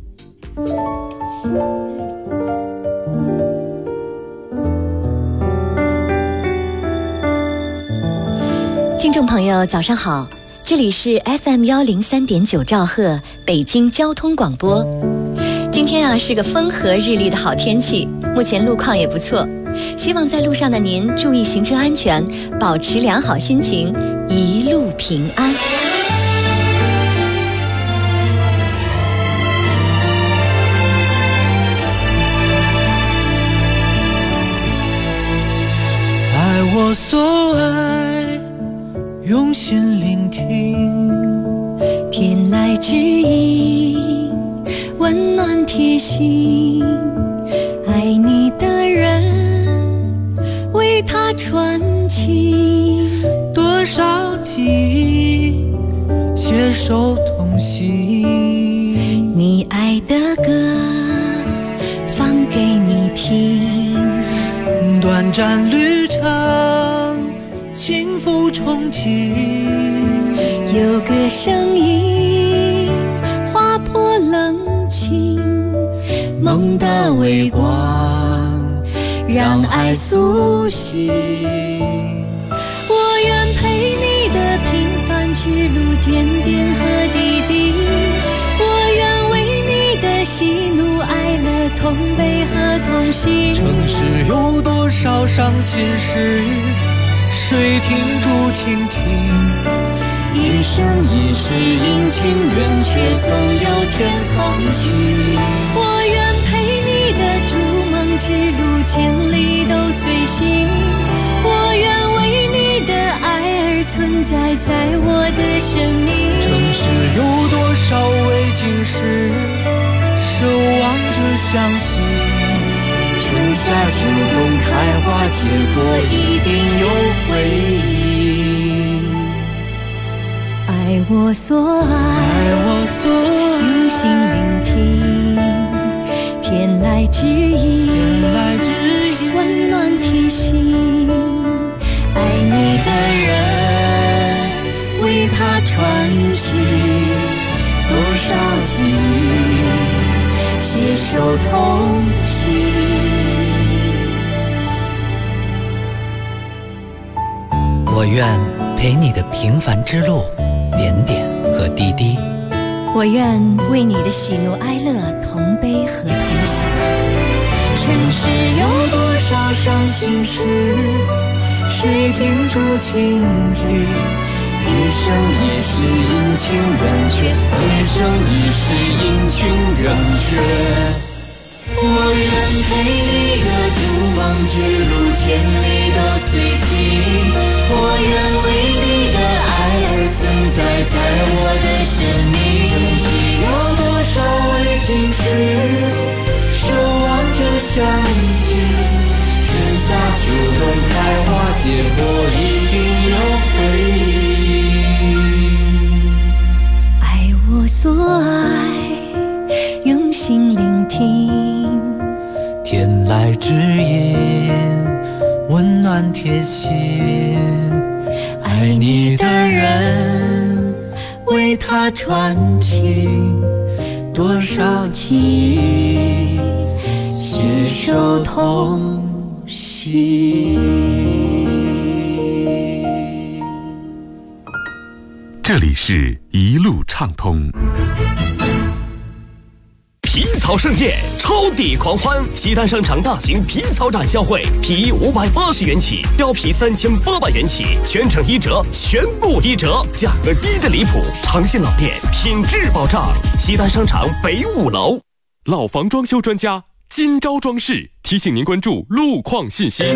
听众朋友早上好，这里是 FM103.9兆赫北京交通广播。今天是个风和日丽的好天气，目前路况也不错，希望在路上的您注意行车安全，保持良好心情，一路平安。 爱我所爱，用心聆听， 天籁之音，温暖贴心。爱你的人，为他传情。 多少记忆，携手同行。 你爱的歌，放给你听。 短暂旅程，幸福憧憬。 有个声音划破冷清，梦的微光让爱苏醒。我愿陪你的平凡之路，点点和滴滴。我愿为你的喜怒哀乐同悲和同行。 城市有多少伤心事，谁听住听听？ 一生一世阴晴圆缺，总有天放晴。我愿陪你的逐梦之路，千里都随行。我愿为你的爱而存在，在我的生命。 城市有多少未经事，守望着相信。 春夏秋冬开花结果，一定有回应。爱我所爱，用心聆听，天籁之音，温暖贴心。爱你的人，为他传情。多少记忆，携手同行。 我愿陪你的平凡之路，点点和滴滴。 我愿为你的喜怒哀乐同悲和同喜。 尘世有多少伤心事，谁听住倾听？一生一世阴晴圆缺，一生一世阴晴圆缺。我愿陪你的逐梦之路，千里都随行。我愿为你的爱而存在，在我的生命。珍惜有多少未经事， 相信，春夏秋冬开花结果一定有回应。 爱我所爱，用心聆听， 天籁之音，温暖贴心。爱你的人，为他传情，多少情，携手同行。 这里是一路畅通。 皮草盛宴，超抵狂欢！西单商场大型皮草展销会，皮衣580元起，貂皮3800元起，全程1折，全部1折，价格低得离谱，长线老店，品质保障。西单商场北5楼。 老房装修专家金招装饰提醒您关注路况信息。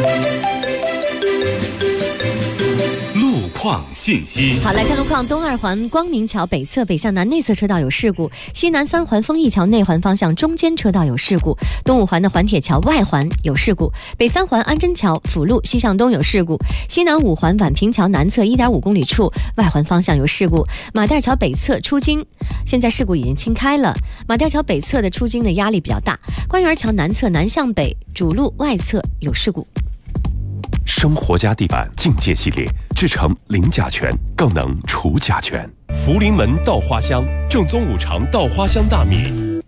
路况信息。 好，来看路况。东二环光明桥北侧北向南内侧车道有事故，西南3环丰益桥内环方向中间车道有事故，东5环的环铁桥外环有事故，北3环安贞桥辅路西向东有事故，西南5环宛平桥南侧1.5公里处外环方向有事故，马甸桥北侧出京现在事故已经清开了，马甸桥北侧的出京的压力比较大，官园桥南侧南向北主路外侧有事故。 生活家地板境界系列制成零甲醛，更能除甲醛。福临门稻花香，正宗5常稻花香大米。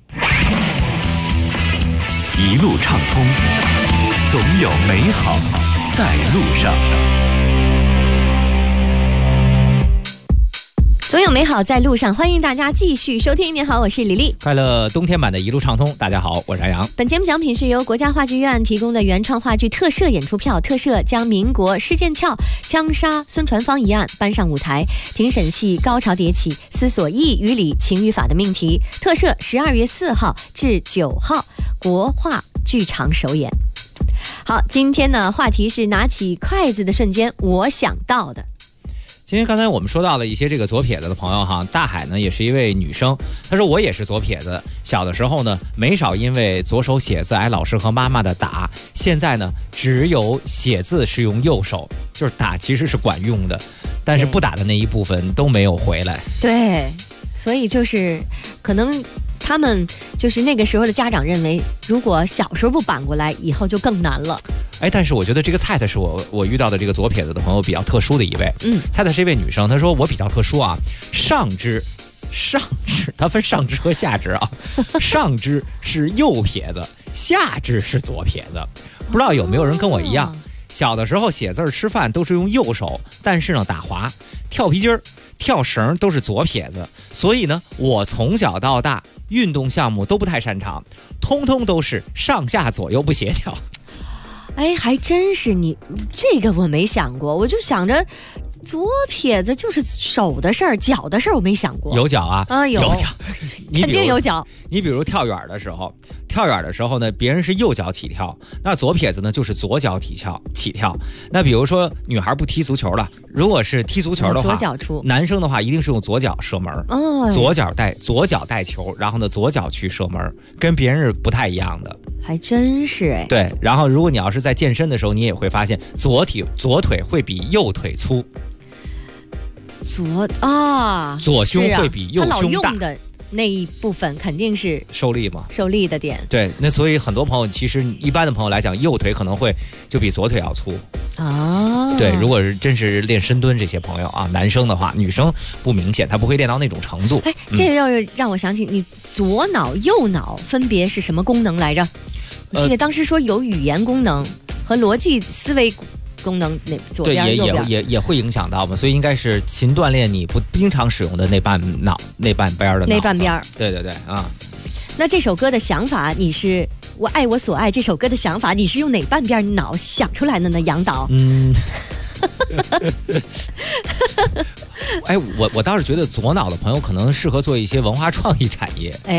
一路畅通，总有美好在路上。 总有美好在路上，欢迎大家继续收听。您好，我是李丽。 快乐冬天版的一路畅通，大家好，我是安阳。 本节目奖品是由国家话剧院提供的原创话剧特摄演出票，特摄将民国施剑翘枪杀孙传芳一案搬上舞台，庭审戏高潮迭起，思索义与理情与法的命题。特摄12月4号至9号国话剧场首演。好，今天呢话题是拿起筷子的瞬间我想到的。 今天刚才我们说到了一些这个左撇子的朋友哈，大海呢也是一位女生，她说我也是左撇子，小的时候呢没少因为左手写字挨老师和妈妈的打，现在呢只有写字是用右手，就是打其实是管用的，但是不打的那一部分都没有回来。 对，所以就是可能他们就是那个时候的家长认为，如果小时候不扳过来，以后就更难了。 哎，但是我觉得这个菜菜是我遇到的这个左撇子的朋友比较特殊的一位。菜菜是一位女生，她说我比较特殊啊，上肢，它分上肢和下肢啊，上肢是右撇子，下肢是左撇子。不知道有没有人跟我一样，小的时候写字吃饭都是用右手，但是呢打滑、跳皮筋儿、跳绳都是左撇子，所以呢我从小到大运动项目都不太擅长，通通都是上下左右不协调。 哎，还真是，你这个我没想过，我就想着左撇子就是手的事儿，脚的事儿我没想过。 有脚啊？ 有脚， 肯定有脚。 你比如跳远的时候呢，别人是右脚起跳，那左撇子呢就是左脚起跳。那比如说女孩不踢足球了，如果是踢足球的话， 左脚出； 男生的话一定是用左脚射门，左脚带球，然后呢左脚去射门，跟别人是不太一样的。 还真是哎。 对，然后如果你要是在健身的时候，你也会发现左腿会比右腿粗，左胸会比右胸大。 他老用的那一部分肯定是受力嘛， 受力的点。 对，那所以很多朋友其实一般的朋友来讲，右腿可能会就比左腿要粗。对，如果是真是练深蹲这些朋友啊，男生的话，女生不明显，他不会练到那种程度。 哎，这要让我想起你左脑右脑分别是什么功能来着？我记得当时说有语言功能和逻辑思维功能，那左边右边也会影响到嘛，所以应该是勤锻炼你不经常使用的那半边的脑子。对啊。 那这首歌的想法，你是我爱我所爱这首歌的想法，你是用哪半边脑想出来的呢？杨导。我倒是觉得左脑的朋友可能适合做一些文化创意产业。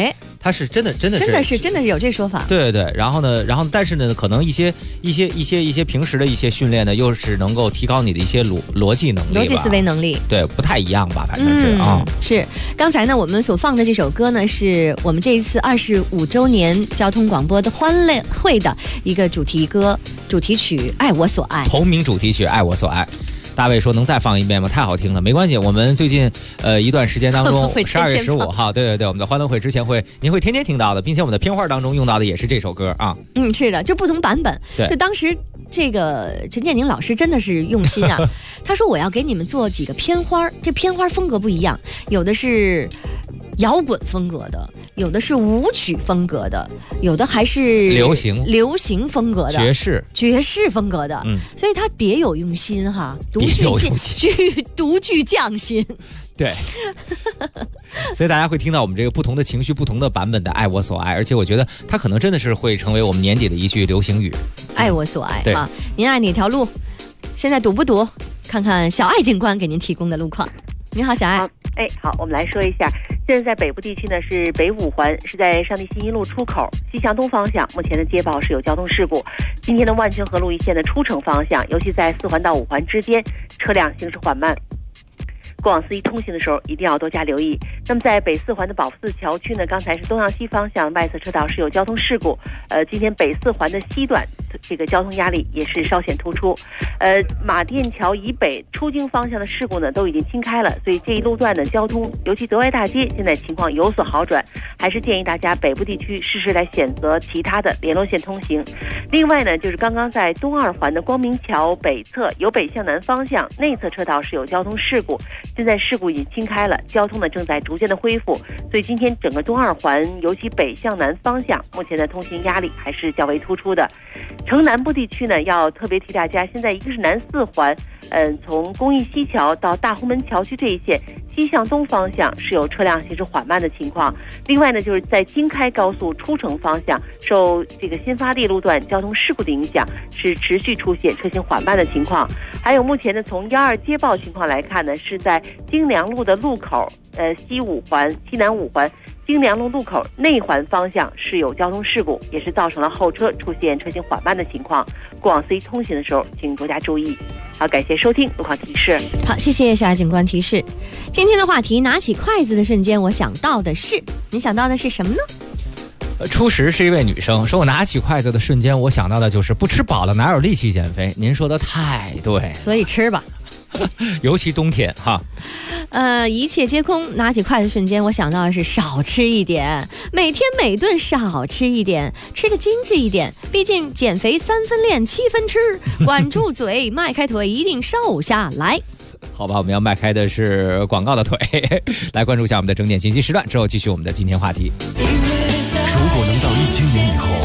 它是真的有这说法。对，然后但是呢，可能一些平时的一些训练呢，又是能够提高你的一些逻辑能力、 逻辑思维能力， 对，不太一样吧，反正是是。刚才呢，我们所放的这首歌呢，是我们这一次25周年交通广播的欢乐会的一个主题曲《爱我所爱》， 同名主题曲《爱我所爱》。大卫说能再放一遍吗？太好听了，没关系。我们最近一段时间当中，12月15号，对，我们的欢乐会之前您会天天听到的，并且我们的片花当中用到的也是这首歌啊。 是的，就不同版本。 对， 就当时这个陈建宁老师真的是用心啊。他说我要给你们做几个片花，这片花风格不一样，有的是摇滚风格的，有的是舞曲风格的，有的还是流行风格的， 爵士风格的。所以他别有用心哈，独具匠心。 对，所以大家会听到我们这个不同的情绪、不同的版本的《爱我所爱》，而且我觉得它可能真的是会成为我们年底的一句流行语。 爱我所爱， 对啊，您爱哪条路？现在堵不堵？看看小爱警官给您提供的路况。你好，小爱。 好，我们来说一下，现在在北部地区呢是北五环，是在上地新一路出口西向东方向，目前的接报是有交通事故。今天的万泉河路一线的出城方向，尤其在4环到5环之间，车辆行驶缓慢。过往4-1通行的时候一定要多加留意。那么在北4环的保福寺桥区呢，刚才是东向西方向外侧车道是有交通事故，今天北4环的西段这个交通压力也是稍显突出。马甸桥以北出京方向的事故呢都已经清开了，所以这一路段的交通，尤其德外大街现在情况有所好转，还是建议大家北部地区适时来选择其他的联络线通行。另外呢，就是刚刚在东2环的光明桥北侧由北向南方向内侧车道是有交通事故，现在事故已经清开了，交通呢正在逐渐的恢复，所以今天整个东2环尤其北向南方向目前的通行压力还是较为突出的。城南部地区呢要特别提大家，现在一个是南4环从公益西桥到大红门桥区这一线西向东方向是有车辆行驶缓慢的情况。另外呢，就是在京开高速出城方向，受这个新发地路段交通事故的影响，是持续出现车行缓慢的情况。还有目前呢，从12接报情况来看呢，是在京良路的路口，西南5环京良路路口内环方向是有交通事故，也是造成了后车出现车行缓慢的情况。过往4-1通行的时候，请多加注意。好，感谢收听路况提示。 好，谢谢小爱警官提示。今天的话题，拿起筷子的瞬间，我想到的是，你想到的是什么呢？ 初时是一位女生说，我拿起筷子的瞬间，我想到的就是不吃饱了哪有力气减肥。您说的太对， 所以吃吧。 尤其冬天哈。 一切皆空，拿起筷子瞬间，我想到的是少吃一点，每天每顿少吃一点，吃得精致一点。毕竟减肥3分练7分吃，管住嘴，迈开腿，一定瘦下来。 好吧，我们要迈开的是广告的腿。来关注一下我们的整点信息时段，之后继续我们的今天话题。 如果能到1000年以后，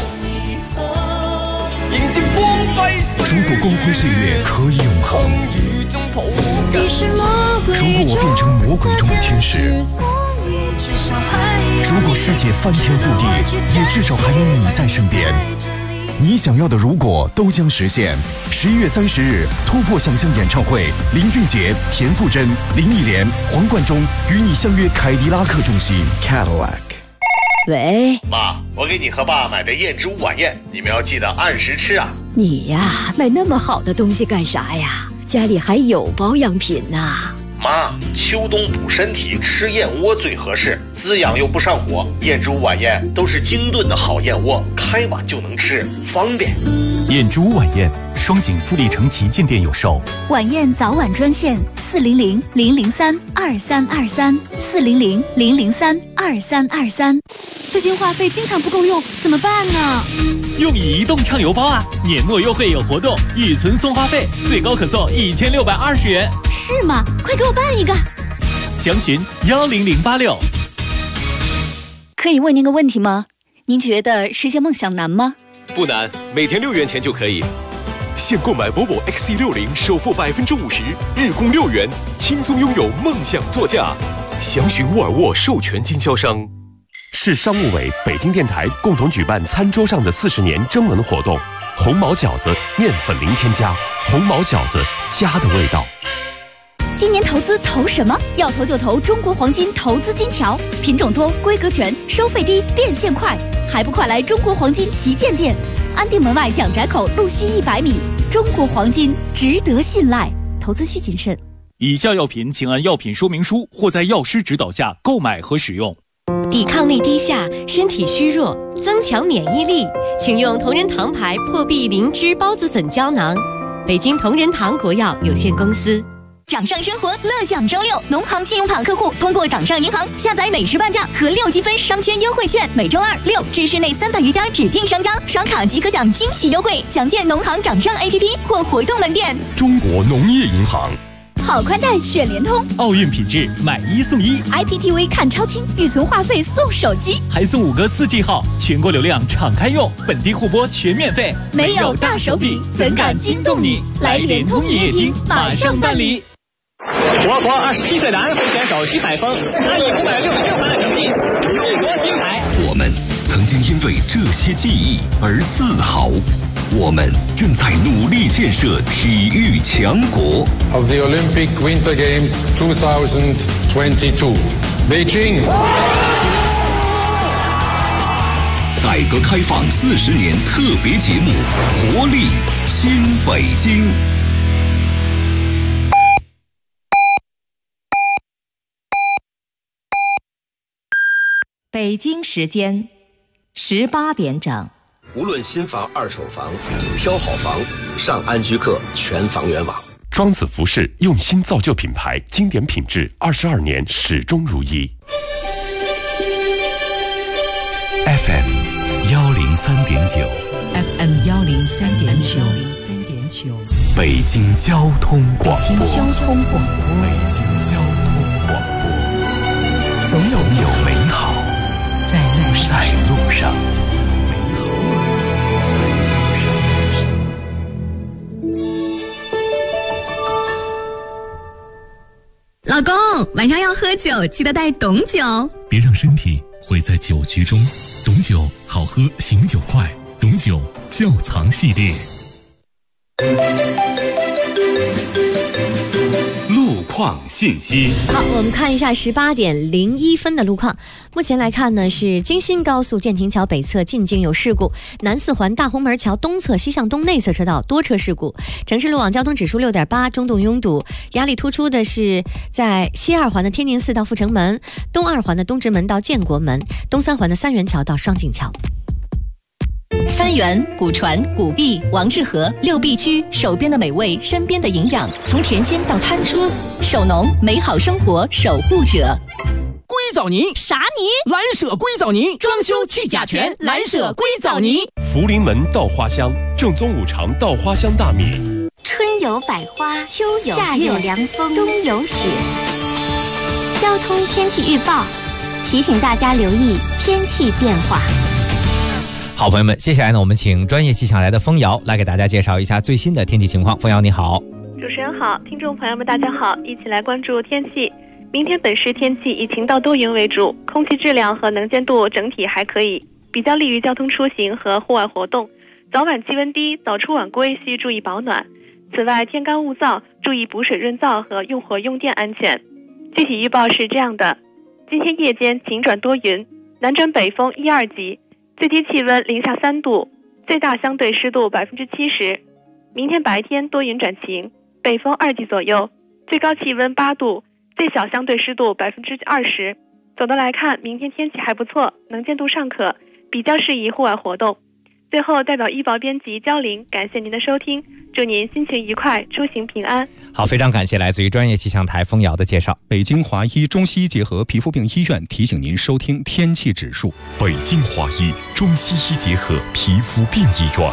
迎接光辉， 如果光辉岁月可以永恒，如果我变成魔鬼中的天使，如果世界翻天覆地，也至少还有你在身边。你想要的如果都将实现。11月30日，突破想象演唱会，林俊杰、田馥甄、林忆莲、黄贯中与你相约凯迪拉克中心 Cadillac。 喂， 妈，我给你和爸买的燕之屋晚宴，你们要记得按时吃啊。 你呀，买那么好的东西干啥呀？家里还有保养品呢。 妈，秋冬补身体，吃燕窝最合适，滋养又不上火。燕之屋晚宴都是精炖的好燕窝，开碗就能吃，方便。 燕之屋晚宴，双井富力城旗舰店有售。 晚宴早晚专线400-003-2323，400-003-2323。最近话费经常不够用，怎么办呢？ 用移动畅游包啊！年末优惠有活动，预存送话费，最高可送1620元。 是吗？快给我办一个！ 详询10086。 可以问您个问题吗？您觉得实现梦想难吗？ 不难，每天6元钱就可以。现购买 Volvo XC60，首付50%，日供6元，轻松拥有梦想座驾。详询沃尔沃授权经销商。 市商务委、北京电台共同举办餐桌上的40年征文活动，红毛饺子面粉零添加，红毛饺子家的味道。 今年投资投什么？要投就投中国黄金投资金条，品种多，规格全，收费低，变现快，还不快来中国黄金旗舰店，安定门外蒋宅口路西100米。中国黄金值得信赖，投资需谨慎。 以下药品请按药品说明书或在药师指导下购买和使用。 抵抗力低下，身体虚弱，增强免疫力，请用同仁堂牌破壁灵芝孢子粉胶囊。北京同仁堂国药有限公司。 掌上生活乐享周6，农行信用卡客户通过掌上银行下载美食半价和6积分商圈优惠券，每周2、6至市内300余家指定商家刷卡即可享惊喜优惠。详见农行掌上 APP 或活动门店。 中国农业银行。 好宽带选联通， 奥运品质买1送1 ，IPTV 看超清，预存话费送手机， 还送5个4G 号，全国流量敞开用，本地互播全免费。 没有大手笔，怎敢惊动你？来联通营业厅马上办理。 我国27岁的安徽选手徐海峰，他以566分的成绩勇夺金牌。 我们曾经因为这些记忆而自豪，我们正在努力建设体育强国。 Of the Olympic Winter Games 2022, Beijing。 改革开放40年特别节目，活力新北京。 北京时间18点整。 无论新房、二手房，挑好房，上安居客全房源网。 庄子服饰用心造就品牌，经典品质，22年始终如一。 FM 103.9 ，FM 103.9， 北京交通广播， 北京交通广播， 北京交通广播， 总有美好在路上。 老公，晚上要喝酒，记得带董酒。 别让身体毁在酒局中。董酒好喝，醒酒快。董酒窖藏系列。 路况信息。 好，我们看一下18点01分的路况。目前来看呢，是京新高速建亭桥北侧进京有事故，南四环大红门桥东侧西向东内侧车道多车事故。城市路网交通指数6.8，中度拥堵。压力突出的是在西二环的天宁寺到阜成门，东二环的东直门到建国门，东三环的三元桥到双井桥。 三元、古传、古壁、王致和6必居，手边的美味，身边的营养，从甜心到餐桌，手农美好生活守护者。 硅藻泥啥泥？ 蓝舍硅藻泥，装修去甲醛，蓝舍硅藻泥。 福临门稻花香，正宗五常稻花香大米。 春有百花，秋有夏有凉风，冬有雪。交通天气预报提醒大家留意天气变化。 好，朋友们，接下来呢，我们请专业气象台的风瑶来给大家介绍一下最新的天气情况。风瑶你好。 主持人好，听众朋友们大家好，一起来关注天气。明天本市天气以晴到多云为主，空气质量和能见度整体还可以，比较利于交通出行和户外活动。早晚气温低，早出晚归需注意保暖。此外，天干物燥，注意补水润燥和用火用电安全。具体预报是这样的：今天夜间晴转多云，南转北风1、2级，最低气温零下3度，最大相对湿度70%。明天白天多云转晴，北风2级左右，最高气温8度，最小相对湿度20%。总的来看，明天天气还不错，能见度尚可，比较适宜户外活动。最后，代表医保编辑焦玲，感谢您的收听，祝您心情愉快，出行平安。 好，非常感谢来自于专业气象台风瑶的介绍。 北京华医中西医结合皮肤病医院提醒您收听天气指数。 北京华医中西医结合皮肤病医院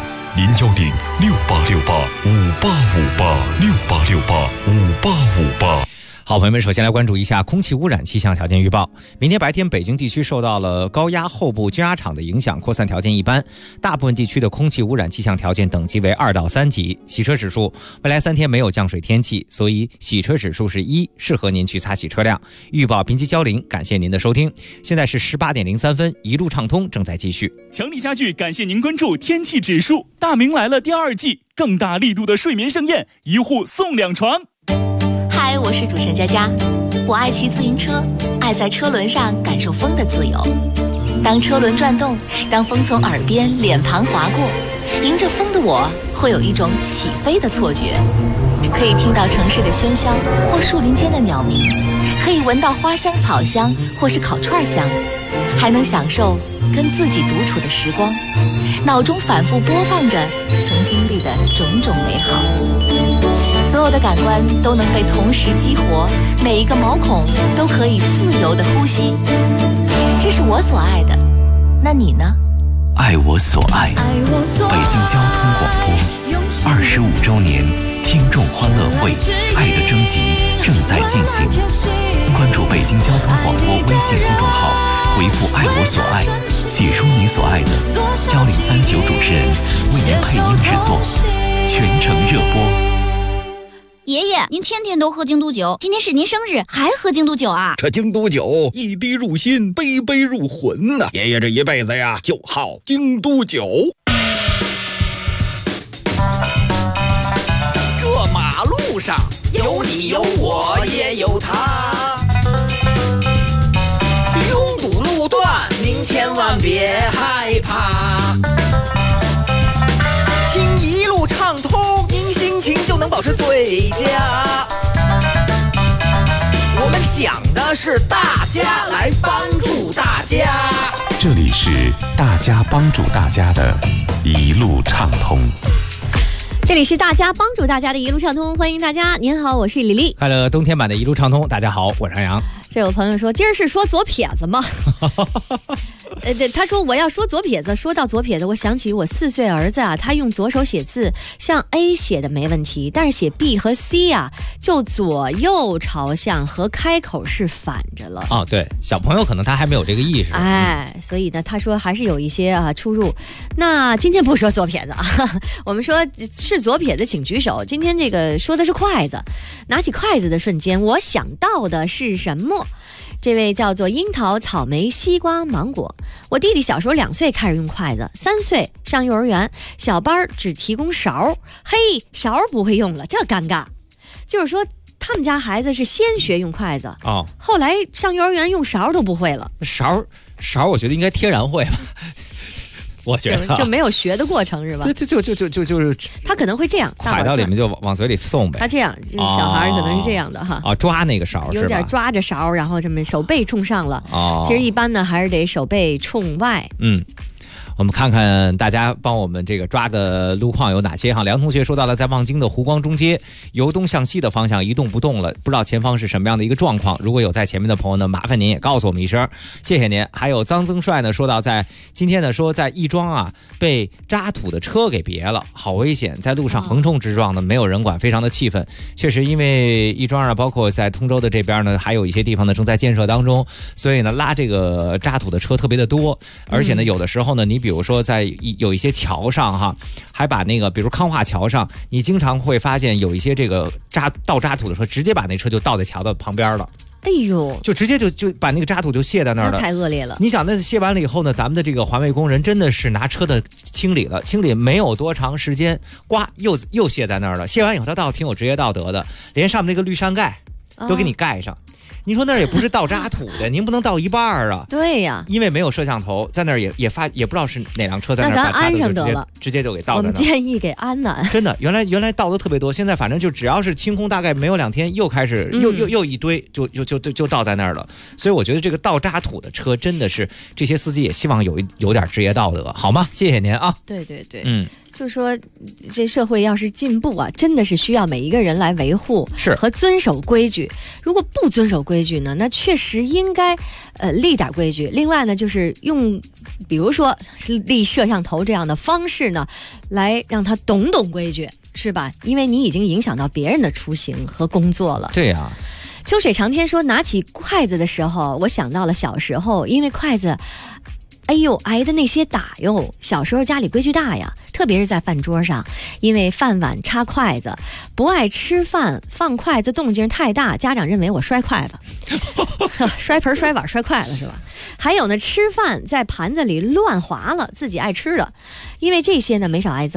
，010-6868-5858，6868-5858。 好，朋友们，首先来关注一下空气污染气象条件预报。明天白天，北京地区受到了高压后部均压场的影响，扩散条件一般，大部分地区的空气污染气象条件等级为2到3级。洗车指数，未来3天没有降水天气，所以洗车指数是1，适合您去擦洗车辆。预报编辑焦玲，感谢您的收听。现在是18点03分，一路畅通正在继续。 强力家具感谢您关注天气指数。大明来了第2季，更大力度的睡眠盛宴，1户送2床。 海嗨，我是主持人佳佳。我爱骑自行车，爱在车轮上感受风的自由。当车轮转动，当风从耳边、脸庞划过，迎着风的我会有一种起飞的错觉。可以听到城市的喧嚣或树林间的鸟鸣，可以闻到花香、草香或是烤串香，还能享受跟自己独处的时光，脑中反复播放着曾经历的种种美好。所有的感官都能被同时激活，每一个毛孔都可以自由的呼吸。这是我所爱的，那你呢？ 爱我所爱，北京交通广播25周年听众欢乐会爱的征集正在进行，关注北京交通广播微信公众号，回复爱我所爱，写出你所爱的，1039主持人为您配音制作，全程热播。 爷爷，您天天都喝京都酒，今天是您生日，还喝京都酒啊？ 这京都酒一滴入心，杯杯入魂呐！爷爷这一辈子呀，就好京都酒。 这马路上有你有我也有他，拥堵路段您千万别害怕，听一路畅通，您心情就能保持最佳。我们讲的是大家来帮助大家， 这里是大家帮助大家的一路畅通。 这里是大家帮助大家的一路畅通，欢迎大家。您好，我是李丽。 快乐冬天版的一路畅通，大家好，我是杨洋。 这有朋友说，今儿是说左撇子吗？他说我要说左撇子，说到左撇子，我想起我4岁儿子啊，他用左手写字，像 A 写的没问题，但是写 B 和 C 啊，就左右朝向和开口是反着了。 哦，对，小朋友可能他还没有这个意识。 哎，所以呢，他说还是有一些出入。那今天不说左撇子啊，我们说是左撇子请举手。今天这个说的是筷子，拿起筷子的瞬间，我想到的是什么？这位叫做樱桃、草莓、西瓜、芒果。我弟弟小时候2岁开始用筷子，3岁上幼儿园，小班只提供勺，嘿，勺不会用了，这尴尬。就是说他们家孩子是先学用筷子，后来上幼儿园用勺都不会了。 勺我觉得应该天然会吧。我觉得就没有学的过程是吧？ 就是他可能会这样， 蒯到里面就往嘴里送呗。 他这样，就是小孩可能是这样的哈。 抓那个勺有点抓着勺，然后这么手背冲上了。其实一般呢还是得手背冲外。 我们看看大家帮我们这个抓的路况有哪些哈。梁同学说到了，在望京的湖光中街由东向西的方向一动不动了，不知道前方是什么样的一个状况。如果有在前面的朋友呢，麻烦您也告诉我们一声，谢谢您。还有张增帅呢说到，在今天呢说在亦庄啊被渣土的车给别了，好危险，在路上横冲直撞的，没有人管，非常的气愤。确实，因为亦庄啊，包括在通州的这边呢，还有一些地方呢正在建设当中，所以呢拉这个渣土的车特别的多，而且呢有的时候呢，你比如说在有一些桥上哈，还把那个比如康化桥上，你经常会发现有一些这个倒渣土的车，直接把那车就倒在桥的旁边了。 哎呦， 就直接就把那个渣土就卸在那儿了， 那太恶劣了。 你想，那卸完了以后呢，咱们的这个环卫工人真的是拿车的清理了，清理没有多长时间，呱又卸在那儿了。卸完以后，他倒挺有职业道德的，连上面那个绿上盖都给你盖上。你说那儿也不是倒渣土的，您不能倒一半啊？ 对呀， 因为没有摄像头，在那儿也不知道是哪辆车在那儿把安上得了， 直接就给倒在那儿。 我们建议给安安。 真的，原来倒的特别多，现在反正就只要是清空，大概没有2天又开始又一堆就倒在那儿了。所以我觉得这个倒渣土的车真的是这些司机也希望有点职业道德，好吗？谢谢您啊。 对对对，就是说，这社会要是进步啊，真的是需要每一个人来维护和遵守规矩。如果不遵守规矩呢，那确实应该立点规矩。另外呢，就是用比如说立摄像头这样的方式呢，来让他懂规矩，是吧？因为你已经影响到别人的出行和工作了。 对呀。 秋水长天说，拿起筷子的时候，我想到了小时候，因为筷子哎呦挨的那些打哟，小时候家里规矩大呀，特别是在饭桌上，因为饭碗插筷子，不爱吃饭放筷子动静太大，家长认为我摔筷子摔盆摔碗摔筷子是吧？还有呢，吃饭在盘子里乱划了自己爱吃的，因为这些呢没少挨揍。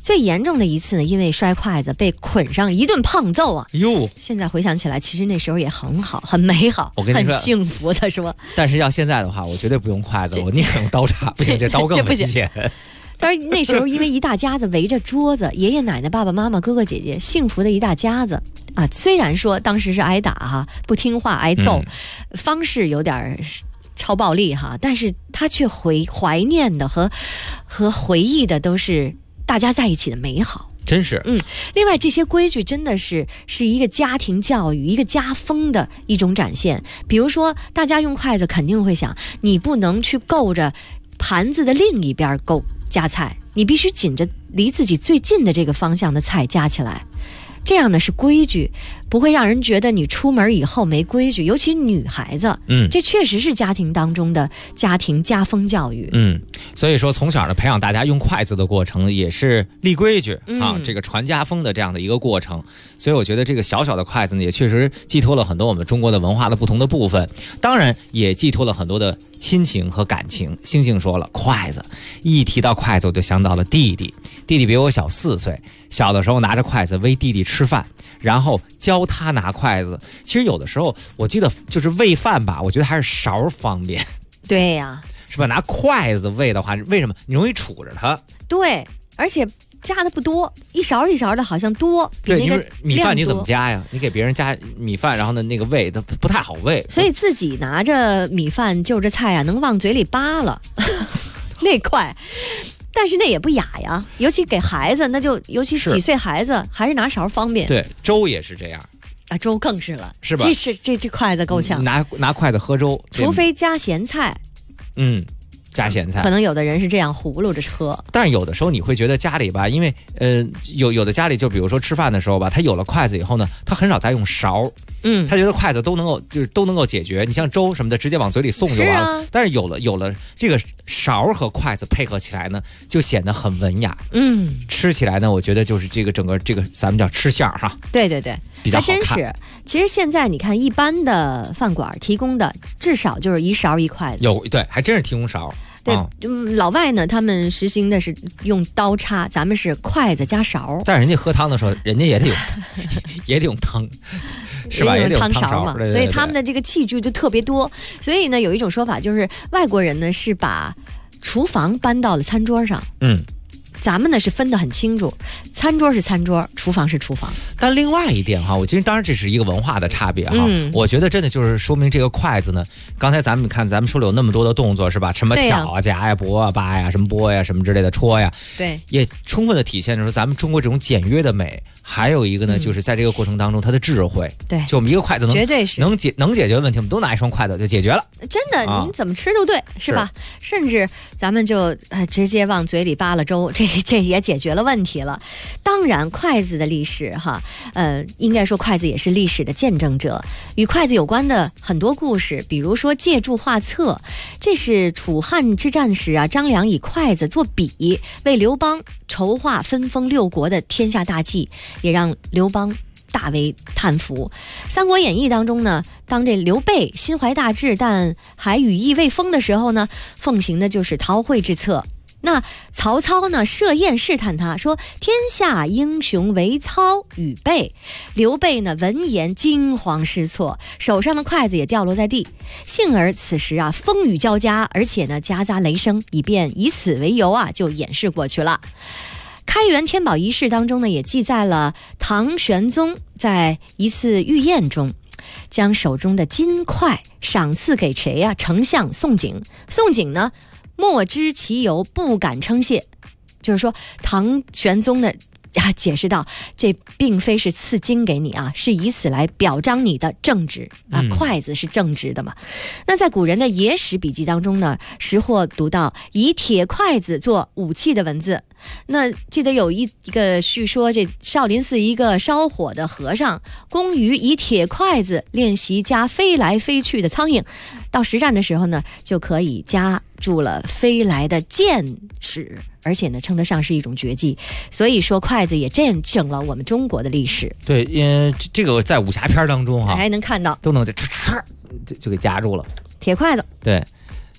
最严重的一次呢，因为摔筷子被捆上一顿胖揍啊！ 哟， 现在回想起来，其实那时候也很好，很美好， 我跟你说， 很幸福的说。 但是要现在的话，我绝对不用筷子，我宁可用刀叉。不行，这刀更危险。 但是那时候因为一大家子围着桌子，爷爷奶奶、爸爸妈妈、哥哥姐姐，幸福的一大家子啊。虽然说当时是挨打哈，不听话挨揍，方式有点超暴力哈，但是他却怀念的和回忆的都是大家在一起的美好， 真是。 另外这些规矩真的是一个家庭教育、一个家风的一种展现。比如说，大家用筷子肯定会想，你不能去够着盘子的另一边夹菜，你必须紧着离自己最近的这个方向的菜夹起来。这样呢是规矩，不会让人觉得你出门以后没规矩，尤其女孩子，这确实是家庭当中的家风教育。 所以说从小呢培养大家用筷子的过程也是立规矩啊，这个传家风的这样的一个过程。所以我觉得这个小小的筷子呢，也确实寄托了很多我们中国的文化的不同的部分，当然也寄托了很多的亲情和感情。星星说了，筷子，一提到筷子我就想到了弟弟比我小4岁，小的时候拿着筷子喂弟弟吃饭，然后教他拿筷子。其实有的时候我记得就是喂饭吧，我觉得还是勺方便。 对呀， 是吧？拿筷子喂的话，为什么你容易杵着它？ 对，而且加的不多，一勺一勺的好像多。 对，你说米饭你怎么加呀？你给别人加米饭，然后呢那个喂它不太好喂， 所以自己拿着米饭就着菜啊，能往嘴里扒了那快。但是那也不雅呀，尤其给孩子，那就尤其几岁孩子还是拿勺方便。 对，粥也是这样啊，粥更是了， 是吧？ 这筷子够呛， 拿筷子喝粥， 除非加咸菜。 加咸菜， 可能有的人是这样葫芦着喝。 但是有的时候你会觉得家里吧，因为有的家里就比如说吃饭的时候吧，他有了筷子以后呢，他很少再用勺。他觉得筷子都能够解决。你像粥什么的，直接往嘴里送就完了。但是有了这个勺和筷子配合起来呢，就显得很文雅。吃起来呢，我觉得就是这个整个这个咱们叫吃相哈。 对， 比较好看。 还真是。其实现在你看，一般的饭馆提供的至少就是一勺一筷子。 对，还真是提供勺。 对，老外呢，他们实行的是用刀叉，咱们是筷子加勺。 但人家喝汤的时候，人家也得用汤，是吧？也得用汤勺嘛。 所以他们的这个器具就特别多。所以呢，有一种说法就是外国人呢是把厨房搬到了餐桌上。咱们呢是分得很清楚，餐桌是餐桌，厨房是厨房。 但另外一点哈，我觉得当然这是一个文化的差别哈。我觉得真的就是说明这个筷子呢，刚才咱们说了有那么多的动作是吧？什么挑啊、夹呀、拨啊、扒呀、什么拨呀、什么之类的戳呀， 对， 也充分的体现出咱们中国这种简约的美。还有一个呢，就是在这个过程当中，它的智慧。 对， 就我们一个筷子绝对是能解决问题，我们都拿一双筷子就解决了。 真的，你怎么吃都对，是吧？甚至咱们就直接往嘴里扒了粥，这也解决了问题了。当然，筷子的历史哈，应该说筷子也是历史的见证者。与筷子有关的很多故事，比如说借助画册，这是楚汉之战时啊，张良以筷子做笔，为刘邦筹划分封6国的天下大计，也让刘邦大为叹服。三国演义当中呢，当这刘备心怀大志但还羽翼未丰的时候呢，奉行的就是韬晦之策。那曹操呢设宴试探他，说天下英雄唯操与备。刘备呢闻言惊慌失措，手上的筷子也掉落在地。幸而此时啊风雨交加，而且呢夹杂雷声，以此为由啊就掩饰过去了。开元天宝仪式当中呢，也记载了唐玄宗在一次御宴中，将手中的金筷赏赐给谁呀？丞相宋璟。宋璟呢莫知其由，不敢称谢。就是说唐玄宗的解释到，这并非是赐金给你啊，是以此来表彰你的正直啊。筷子是正直的嘛。那在古人的野史笔记当中呢，识货读到以铁筷子做武器的文字。那记得有一个叙说，这少林寺一个烧火的和尚工于以铁筷子练习夹飞来飞去的苍蝇，到实战的时候呢，就可以夹住了飞来的箭矢，而且呢称得上是一种绝技。所以说筷子也见证了我们中国的历史。 对，这个在武侠片当中哈， 还能看到， 都能就给夹住了铁筷子。 对，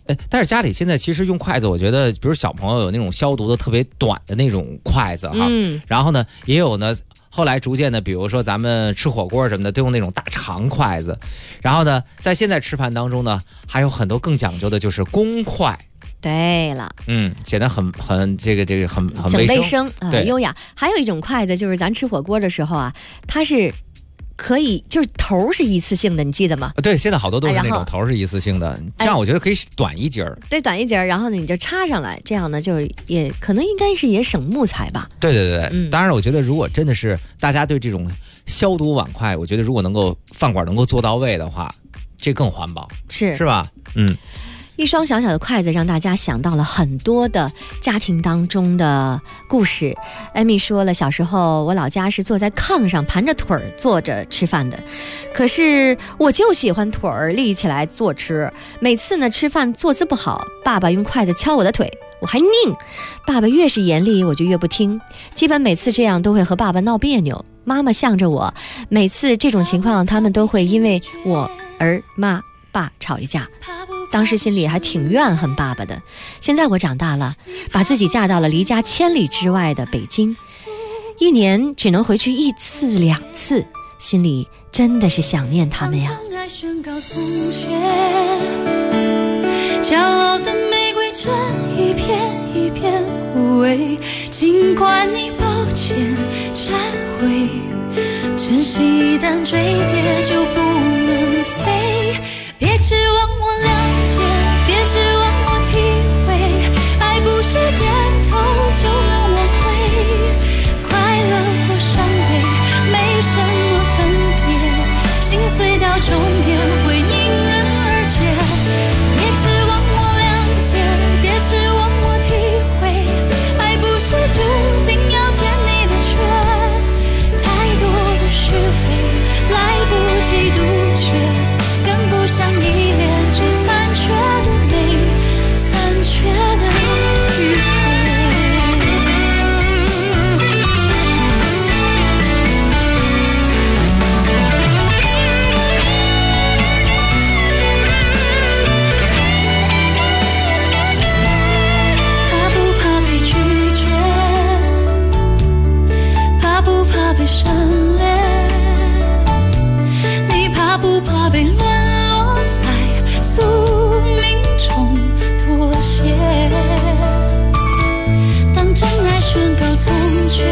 但是家里现在其实用筷子，我觉得，比如小朋友有那种消毒的特别短的那种筷子哈，然后呢，也有呢，后来逐渐的，比如说咱们吃火锅什么的，都用那种大长筷子，然后呢，在现在吃饭当中呢，还有很多更讲究的，就是公筷。 对了， 显得很这个很卫生对， 优雅。还有一种筷子，就是咱吃火锅的时候啊，它是可以，就是头是一次性的，你记得吗？ 对，现在好多都是那种头是一次性的，这样我觉得可以短一截儿。 对，短一截儿，然后呢你就插上来，这样呢就也可能应该是也省木材吧。 对，当然我觉得如果真的是大家对这种消毒碗筷，我觉得如果能够饭馆能够做到位的话，这更环保，是吧？ 一双小小的筷子让大家想到了很多的家庭当中的故事。艾米说了，小时候我老家是坐在炕上盘着腿儿坐着吃饭的，可是我就喜欢腿儿立起来坐吃。每次呢吃饭坐姿不好，爸爸用筷子敲我的腿，我还拧，爸爸越是严厉我就越不听，基本每次这样都会和爸爸闹别扭。妈妈向着我，每次这种情况他们都会因为我而骂爸吵一架，当时心里还挺怨恨爸爸的。现在我长大了，把自己嫁到了离家千里之外的北京，一年只能回去1次2次，心里真的是想念他们呀。骄傲的玫瑰正一片一片枯萎，尽管你抱歉忏悔，珍惜一旦坠跌就不能飞，别指望我了解，别指望我体会，爱不是点头就能挽回，快乐或伤悲没什么分别，心碎到终点会迎刃而解，别指望我了解，别指望我体会，爱不是注定要填你的缺，太多的是非来不及杜绝，跟不上依恋，只残缺的美，残缺的迂回。怕不怕被拒绝？怕不怕被省略？你怕不怕被沦落在宿命中妥协？当真爱宣告从缺，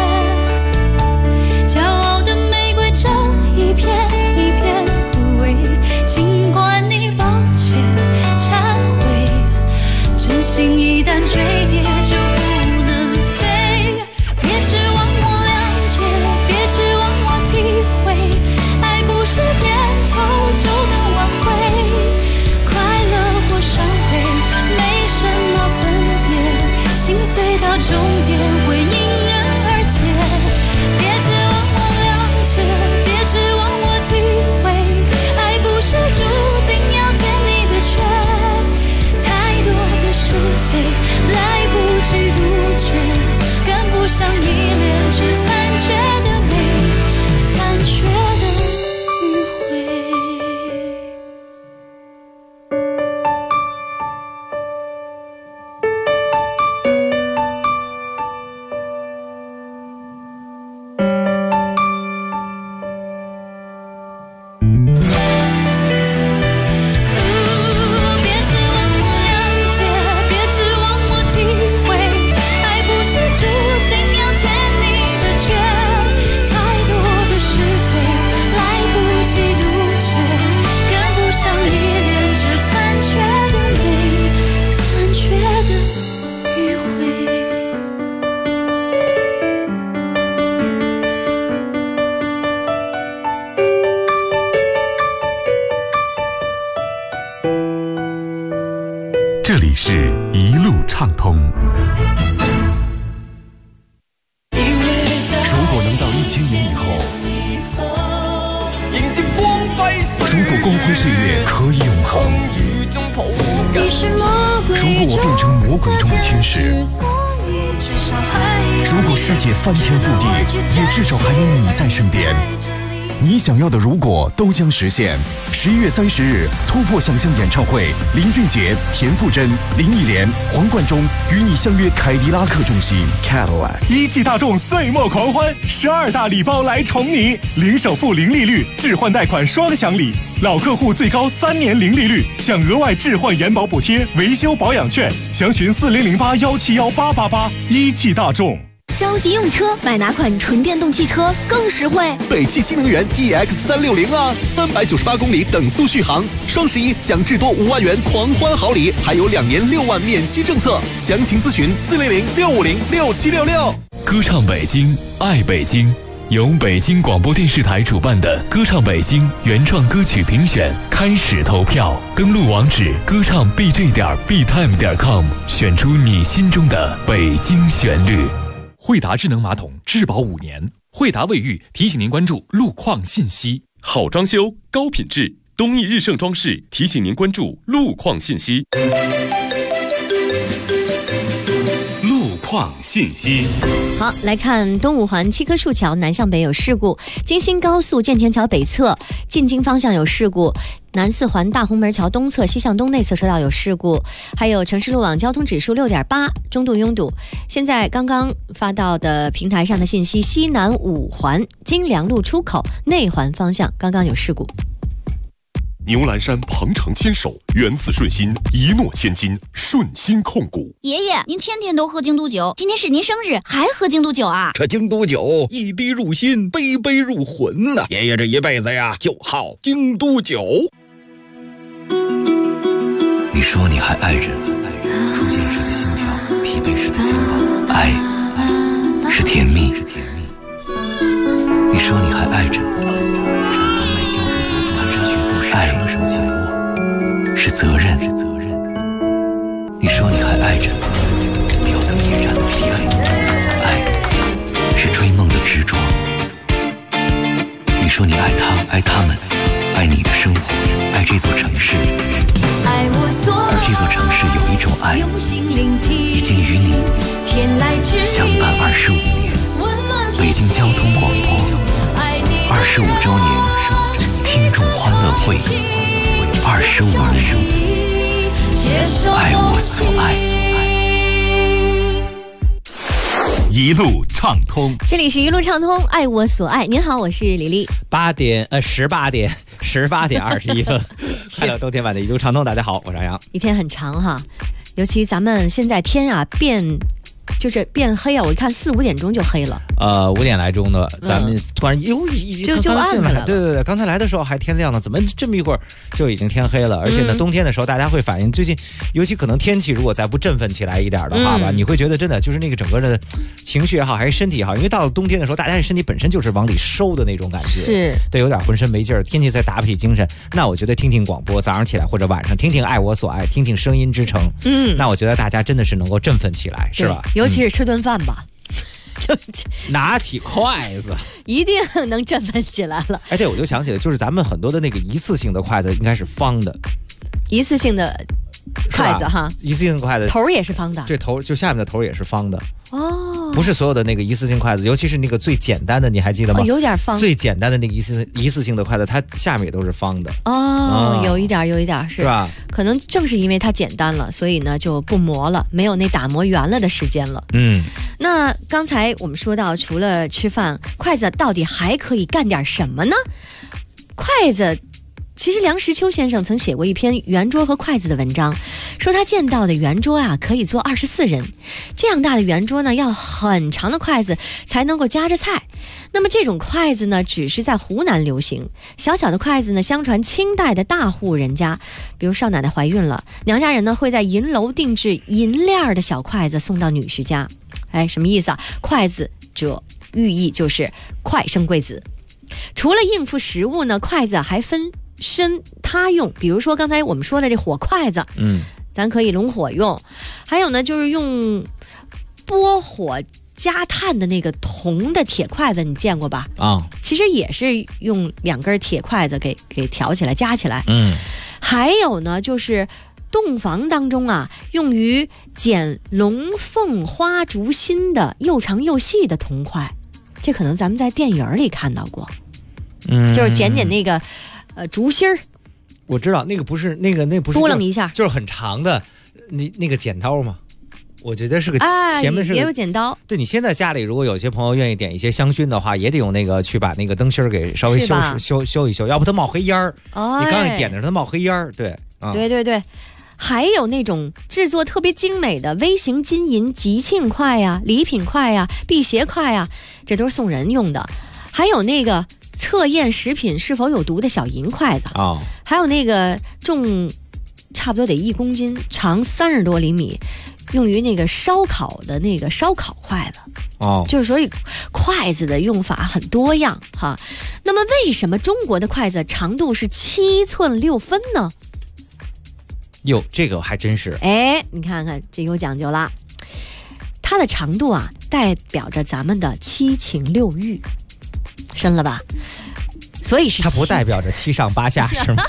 骄傲的玫瑰正一片一片枯萎，尽管你抱歉忏悔，真心一旦坠跌就不能飞，别指望我了解，别指望我体会，爱不是点头就能挽回，快乐或伤悲没什么分别，心碎到终点会迎刃而解，别指望我了解，别指望我体会，爱不是注定要填你的缺，太多的是非来不及杜绝，跟不上依恋，只残缺的美，残缺的迂回。别指望我了解，别指望我体会，爱不是注定要填你的缺，太多的是非来不及杜绝，跟不上依恋，只残缺的美，残缺的迂回。 这里是一路畅通。如果能到1000年以后， 迎接光輝歲月， 如果光辉岁月可以永恒，如果我变成魔鬼中的天使，如果世界翻天覆地，也至少还有你在身边。 你想要的如果都将实现。11月30日，突破想象演唱会，林俊杰、田馥甄、林忆莲、黄贯中与你相约凯迪拉克中心 Cadillac。 一汽大众岁末狂欢，12大礼包来宠你，零首付、零利率，置换贷款双享礼，老客户最高3年零利率，享额外置换延保补贴、维修保养券，详询4008171888。一汽大众。 着急用车，买哪款纯电动汽车更实惠？ 北汽新能源 EX360啊，398公里等速续航，双11享至多5万元狂欢好礼，还有2年6万免息政策。详情咨询400-650-6766。 歌唱北京，爱北京。由北京广播电视台主办的歌唱北京原创歌曲评选开始投票，登录网址歌唱 bj.btime.com， 选出你心中的北京旋律。 惠达智能马桶质保5年，惠达卫浴提醒您关注路况信息。 好装修，高品质，东义日盛装饰提醒您关注路况信息。 路况信息。 好，来看东五环七棵树桥南向北有事故，京新高速建田桥北侧进京方向有事故，南四环大红门桥东侧西向东内侧车道有事故，还有城市路网交通指数6.8，中度拥堵。现在刚刚发到的平台上的信息，西南五环金良路出口内环方向刚刚有事故。 牛栏山鹏程牵手，源自顺心，一诺千金，顺心控股。 爷爷，您天天都喝京都酒，今天是您生日，还喝京都酒啊？ 这京都酒一滴入心，杯杯入魂呐！爷爷这一辈子呀，就好京都酒。 你说你还爱着，初见时的心跳，疲惫时的心跳，爱是甜蜜。你说你还爱着，爱是责任。你说你还爱着，吊灯夜战的疲惫，爱是追梦的执着。你说你爱他，爱他们，爱你的生活，爱这座城市。而这座城市有一种爱，已经与你相伴25年。北京交通广播25周年听众欢乐会，25年，爱我所爱。 一路畅通， 这里是一路畅通，爱我所爱。您好，我是李丽。 18点21分，快乐冬天版的一路畅通。大家好，我是阿阳。 一天很长哈，尤其咱们现在天啊变黑啊，我一看4、5点钟就黑了。 5点来钟的，咱们突然就暗下来了。 对，刚才来的时候还天亮了，怎么这么一会儿就已经天黑了？而且呢，冬天的时候大家会反映最近，尤其可能天气如果再不振奋起来一点的话吧，你会觉得真的就是那个整个的情绪也好，还是身体也好，因为到了冬天的时候，大家的身体本身就是往里收的那种感觉， 是对，有点浑身没劲儿，天气再打不起精神。那我觉得听听广播，早上起来或者晚上听听爱我所爱，听听声音之城，那我觉得大家真的是能够振奋起来，是吧？ 尤其是吃顿饭吧。 拿起筷子一定能振奋起来了。 哎，对，我就想起来，就是咱们很多的那个一次性的筷子应该是方的， 一次性的筷子哈， 一次性的筷子头也是方的， 对，头就下面的头也是方的哦， 不是所有的那个一次性筷子，尤其是那个最简单的，你还记得吗？ 有点方， 最简单的那个一次性的筷子，它下面也都是方的哦，有一点是吧？ 可能正是因为它简单了，所以呢就不磨了，没有那打磨圆了的时间了。那刚才我们说到，除了吃饭，筷子到底还可以干点什么呢？筷子。其实梁实秋先生曾写过一篇圆桌和筷子的文章，说他见到的圆桌啊可以坐24人，这样大的圆桌呢要很长的筷子才能够夹着菜。那么这种筷子呢只是在湖南流行，小巧的筷子呢相传清代的大户人家，比如少奶奶怀孕了，娘家人呢会在银楼定制银链的小筷子送到女婿家。哎，什么意思啊？筷子者寓意就是快生贵子。除了应付食物呢，筷子还分身他用，比如说刚才我们说的这火筷子，咱可以龙火用，还有呢就是用拨火加炭的那个铜的铁筷子，你见过吧？其实也是用2根铁筷子给挑起来夹起来。还有呢就是洞房当中啊，用于剪龙凤花烛心的又长又细的铜筷，这可能咱们在电影里看到过。 就是剪那个竹芯儿。 我知道那个不是那不是拨楞一下， 就是很长的那个剪刀吗？我觉得是个前面是也有剪刀。 对，你现在家里如果有些朋友愿意点一些香薰的话，也得用那个去把那个灯芯儿给稍微修一修，要不它冒黑烟儿。你刚才点的时候它冒黑烟儿，对， 对。还有那种制作特别精美的微型金银吉庆筷呀、礼品筷呀、辟邪筷呀，这都是送人用的。还有那个测验食品是否有毒的小银筷子还有那个重差不多得1公斤、长30多厘米，用于那个烧烤的那个烧烤筷子就是所以筷子的用法很多样哈。那么为什么中国的筷子长度是7寸6分呢？ 哟，这个还真是。 你看看这有讲究啦。它的长度代表着咱们的7情6欲，深了吧？所以是它不代表着7上8下是吗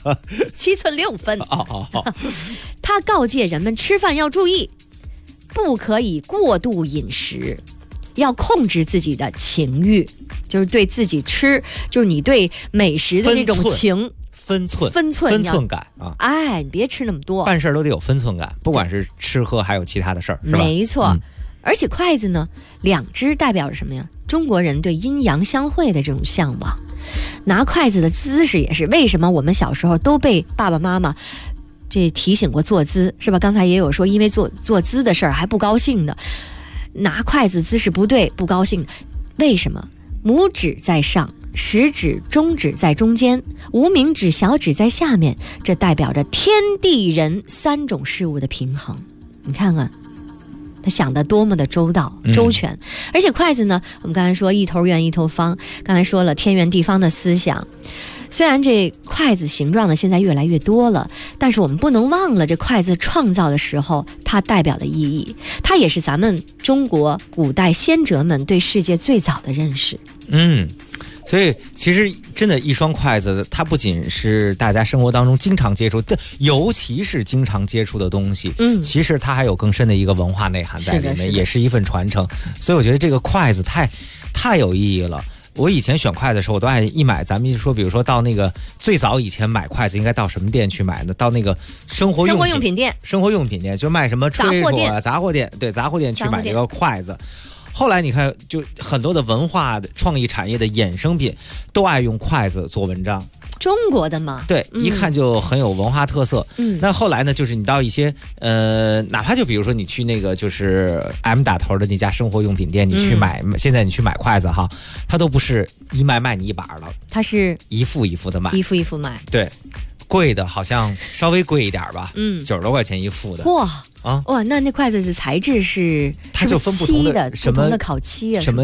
？7寸6分。它告诫人们吃饭要注意，不可以过度饮食，要控制自己的情欲，就是对自己吃，就是你对美食的这种情。分寸感你别吃那么多， 办事都得有分寸感，不管是吃喝还有其他的事儿，是吧？ 没错。而且筷子呢，2只代表着什么呀？中国人对阴阳相会的这种向往。拿筷子的姿势也是为什么我们小时候都被爸爸妈妈这提醒过坐姿，是吧？刚才也有说因为坐姿的事儿还不高兴的，拿筷子姿势不对不高兴，为什么？拇指在上，食指、中指在中间，无名指、小指在下面，这代表着天地人3种事物的平衡。你看看他想得多么的周全。而且筷子呢，我们刚才说一头圆一头方，刚才说了天圆地方的思想。虽然这筷子形状呢现在越来越多了，但是我们不能忘了这筷子创造的时候它代表的意义，它也是咱们中国古代先哲们对世界最早的认识。 所以其实真的一双筷子，它不仅是大家生活当中经常接触，尤其是经常接触的东西，其实它还有更深的一个文化内涵在里面，也是一份传承。所以我觉得这个筷子太有意义了。我以前选筷子的时候，我都爱一买，咱们说比如说到那个最早以前买筷子应该到什么店去买呢？到那个生活用品店就卖什么炊火啊，杂货店去买这个筷子。后来你看，就很多的文化创意产业的衍生品都爱用筷子做文章。 中国的嘛， 对，一看就很有文化特色。那后来呢，就是你到一些哪怕就比如说你去那个就是 M 打头的那家生活用品店，你去买，现在你去买筷子哈，它都不是一卖你一把了，它是一副一副的卖， 一副一副卖。 对，贵的好像稍微贵一点吧，90多块钱一副的。 哇，那筷子的材质是它就分不同的不同的烤漆啊， 什么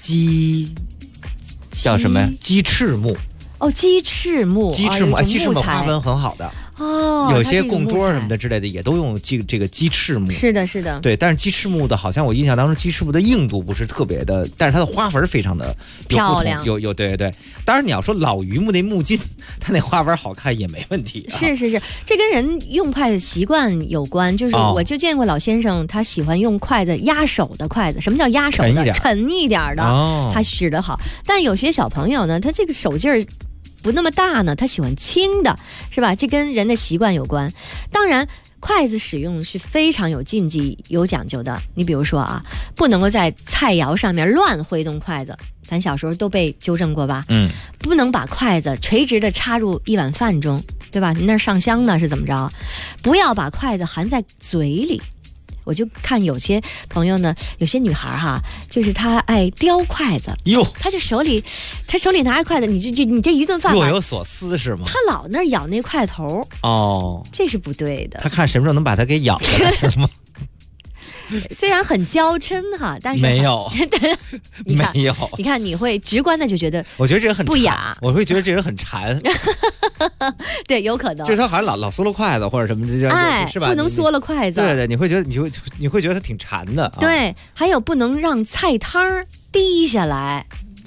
叫什么呀？鸡翅木。 鸡翅木， 鸡翅木花纹很好的有些供桌什么的之类的也都用这个鸡翅木。 是的对， 但是鸡翅木的好像我印象当中鸡翅木的硬度不是特别的，但是它的花纹非常的漂亮， 有对。当然你要说老榆木那木筋，它那花纹好看也没问题。 是，这跟人用筷子习惯有关。就是我就见过老先生，他喜欢用筷子压手的筷子。什么叫压手的？沉一点的，他使得好。但有些小朋友呢，他这个手劲儿不那么大呢，他喜欢轻的，是吧？这跟人的习惯有关。当然筷子使用是非常有禁忌有讲究的。你比如说不能够在菜肴上面乱挥动筷子，咱小时候都被纠正过吧？不能把筷子垂直的插入一碗饭中，对吧？您那上香呢是怎么着？不要把筷子含在嘴里。我就看有些朋友呢，有些女孩就是她爱叼筷子，她手里拿着筷子，你这一顿饭若有所思是吗？ 她老那咬那筷头这是不对的。 她看什么时候能把它给咬下来是吗？ 虽然很娇嗔但是没有没有。 你看你会直观的就觉得， 我觉得这人很不雅， 我会觉得这人很馋。 对，有可能就是他好像老嗦了筷子或者什么的，是吧？ 不能嗦了筷子。 对，你会觉得他挺馋的。 对，还有不能让菜汤滴下来。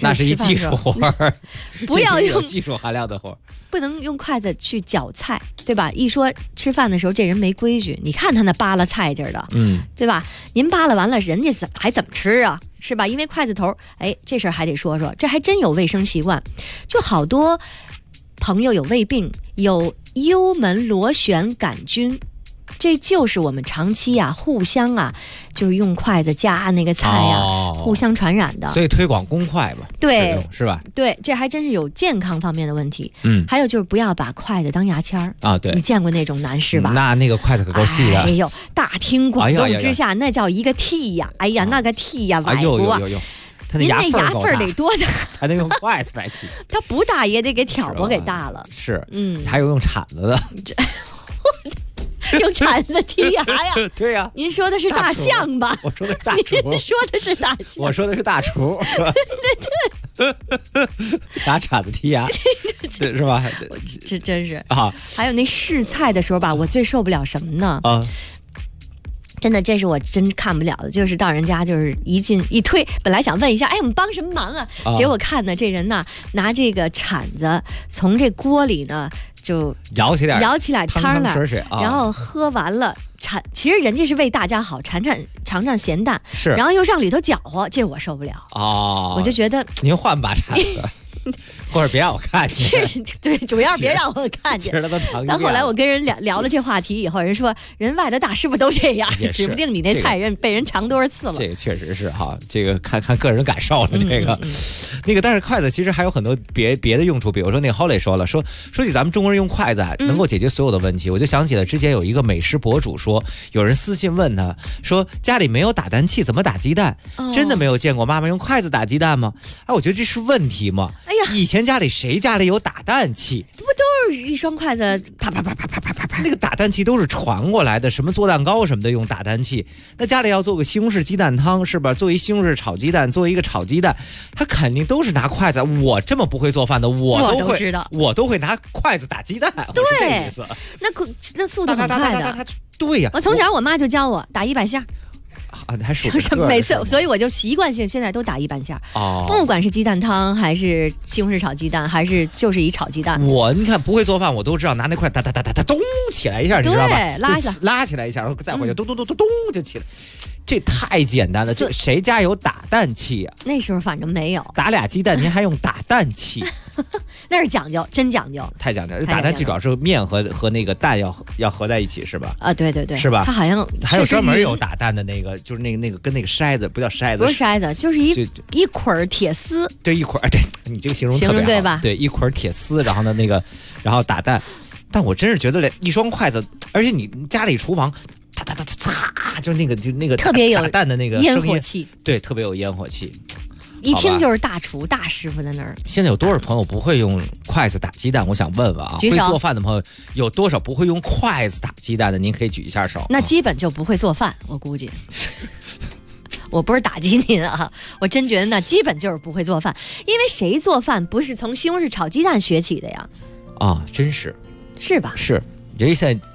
那是一技术活儿， 不要用技术含量的活儿， 不能用筷子去搅菜，对吧？一说吃饭的时候这人没规矩，你看他那扒拉菜劲儿的，对吧？您扒拉完了，人家还怎么吃啊？是吧？因为筷子头，哎，这事儿还得说说，这还真有卫生习惯，就好多朋友有胃病，有幽门螺旋杆菌。这就是我们长期互相就是用筷子夹那个菜互相传染的， 所以推广公筷嘛， 对， 是吧？ 对，这还真是有健康方面的问题。还有就是不要把筷子当牙签儿啊，对， 你见过那种男士吧？ 那个筷子可够细的， 哎呦，大庭广众之下，那叫一个剔呀！哎呀，那个剔呀，崴不啊？ 他那牙缝得多大才能用筷子来剔？ 他不大也得给挑拨给大了。 是，还有用铲子的。 用铲子剔牙呀？ 对呀。 您说的是大象吧？ 我说的是大厨。 您说的是大象。 我说的是大厨。对。拿铲子剔牙，对，是吧？ 这真是啊！ 还有那试菜的时候吧，我最受不了什么呢？真的，这是我真看不了的，就是到人家就是一进一推，本来想问一下，哎，我们帮什么忙啊？结果看呢，这人呢拿这个铲子从这锅里呢就舀起来汤了，然后喝完了其实人家是为大家好，尝尝咸淡， 是， 然后又上里头搅和，这我受不了我就觉得您换把铲子。或者别让我看见， 对，主要别让我看见。但后来我跟人聊了这话题以后，人说人外的大师傅都这样，指不定你那菜被人尝多少次了。 这个确实是哈，这个看个人感受了。这个那个，但是筷子其实还有很多别的用处，比如说那个 Holly 说起咱们中国人用筷子能够解决所有的问题，我就想起了之前有一个美食博主说，有人私信问他说家里没有打蛋器怎么打鸡蛋？真的没有见过妈妈用筷子打鸡蛋吗？哎，我觉得这是问题吗？ 哎呀， 以前谁家里有打蛋器？ 这不都是一双筷子啪啪啪啪啪啪啪啪？ 那个打蛋器都是传过来的，什么做蛋糕什么的用打蛋器。那家里要做个西红柿鸡蛋汤，是吧？做一西红柿炒鸡蛋，做一个炒鸡蛋，他肯定都是拿筷子。我这么不会做饭的，我都知道，我都会拿筷子打鸡蛋。 对， 是这意思。 那速度很快的。 对呀， 我从小我妈就教我打100下。 还数每次，所以我就习惯性现在都打1半下。不管是鸡蛋汤，还是西红柿炒鸡蛋，还是就是一炒鸡蛋。 你看不会做饭，我都知道拿那块哒咚起来一下，你知道吧？拉起来一下，然后再回去咚就起来。这太简单了，这谁家有打蛋器啊？ 那时候反正没有。 打俩鸡蛋，您还用打蛋器？ 那是讲究，真讲究， 太讲究。打蛋器主要是面和那个蛋要合在一起，是吧？ 对， 是吧？ 它好像还有专门有打蛋的那个，就是那个跟那个筛子，不叫筛子， 不是筛子，就是一捆铁丝。 对，一捆，对你这个形容特别好， 对吧？ 对，一捆铁丝，然后呢然后打蛋。但我真是觉得一双筷子，而且你家里厨房。擦，就那个特别有打蛋的那个烟火气， 对，特别有烟火气， 一听就是大厨大师傅在那儿。 现在有多少朋友不会用筷子打鸡蛋？我想问问啊，会做饭的朋友有多少不会用筷子打鸡蛋的？您可以举一下手。 那基本就不会做饭，我估计。我不是打击您啊，我真觉得那基本就是不会做饭，因为谁做饭不是从西红柿炒鸡蛋学起的呀？ 真是吧？ 是，因为现在。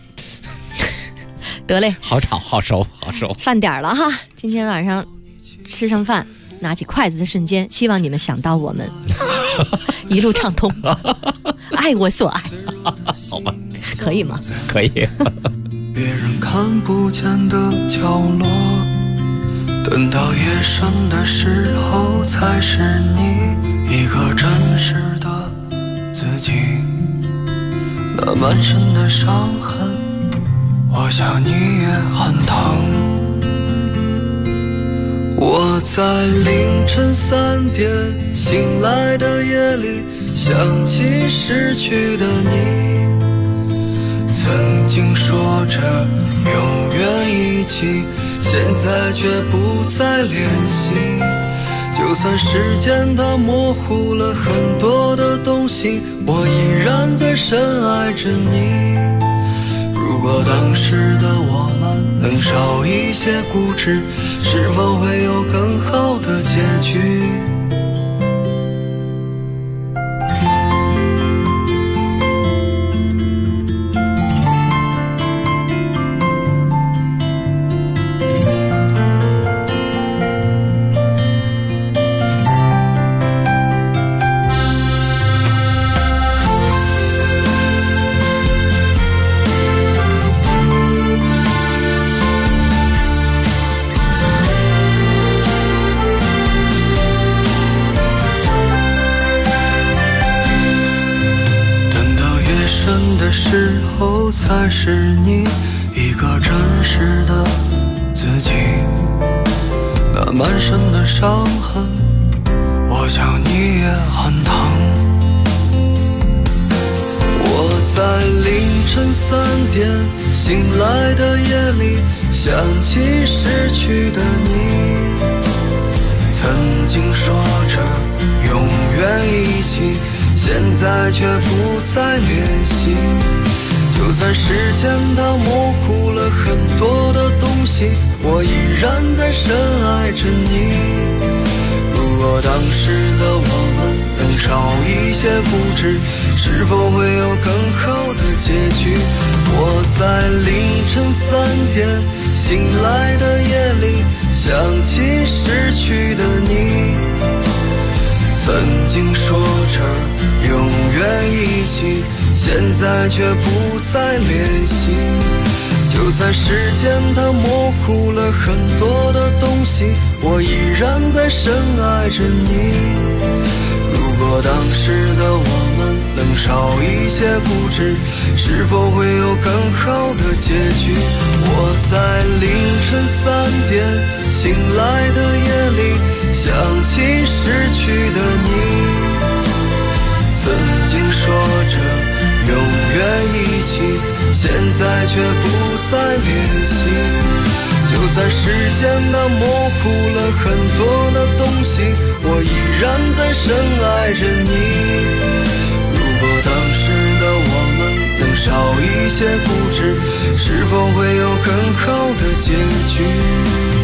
得嘞， 好炒好熟。 饭点了哈，今天晚上吃上饭，拿起筷子的瞬间，希望你们想到我们，一路畅通，爱我所爱。 好吧， 可以吗？ 可以。 别人看不见的角落，等到夜深的时候，才是你一个真实的自己。那满身的伤痕，我想你也很疼。我在凌晨3点醒来的夜里，想起逝去的你，曾经说着永远一起，现在却不再联系。就算时间它模糊了很多的东西，我依然在深爱着你。如果当时的我们能少一些固执，是否会有更好的结局？ 时候才是你一个真实的自己。那满身的伤痕，我想你也很疼。我在凌晨3点醒来的夜里，想起逝去的你，曾经说着永远一起，现在却不再联系。就算时间它模糊了很多的东西，我依然在深爱着你。如果当时的我们能少一些固执，是否会有更好的结局？我在凌晨3点醒来的夜里，想起逝去的你，曾经说着永远一起，现在却不再联系。就算时间它模糊了很多的东西，我依然在深爱着你。如果当时的我们能少一些固执，是否会有更好的结局？我在凌晨3点醒来的夜里，想起逝去的你，曾经说着永远一起，现在却不再联系。就算时间它模糊了很多的东西，我依然在深爱着你。如果当时的我们能少一些固执，是否会有更好的结局？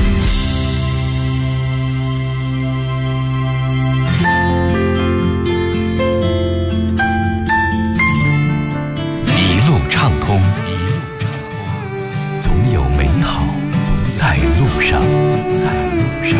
畅通，总有美好在路上，在路上。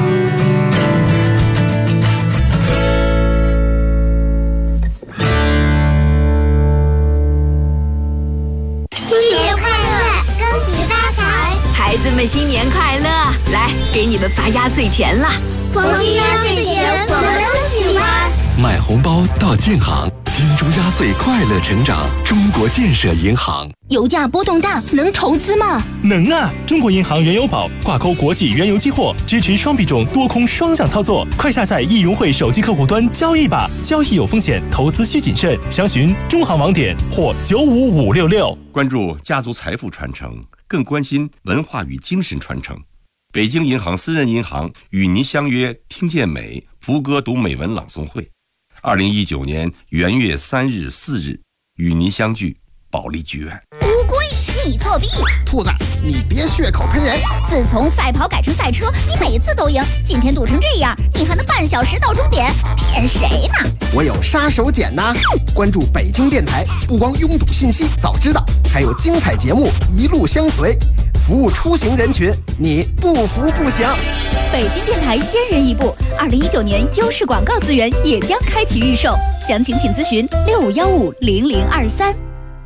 新年快乐，恭喜发财！ 孩子们新年快乐！来，给你们发压岁钱了。 黄金压岁钱我们都喜欢。 买红包到建行，金猪压岁快乐成长。中国建设银行。 油价波动大，能投资吗？ 能啊！中国银行原油宝挂钩国际原油期货，支持双币种多空双向操作。快下载易融汇手机客户端交易吧，交易有风险，投资需谨慎。详询中行网点或95566。 关注家族财富传承，更关心文化与精神传承。北京银行私人银行与您相约听见美福歌读美文朗诵会，2019年元月3日、4日与您相聚保利剧院。 乌龟，你作弊！ 兔子，你别血口喷人！ 自从赛跑改成赛车，你每次都赢，今天赌成这样，你还能半小时到终点？骗谁呢？ 我有杀手锏呐！关注北京电台，不光拥堵信息早知道，还有精彩节目一路相随，服务出行人群，你不服不行。 北京电台先人一步，2019年优势广告资源也将开启预售，详情请咨询65150023。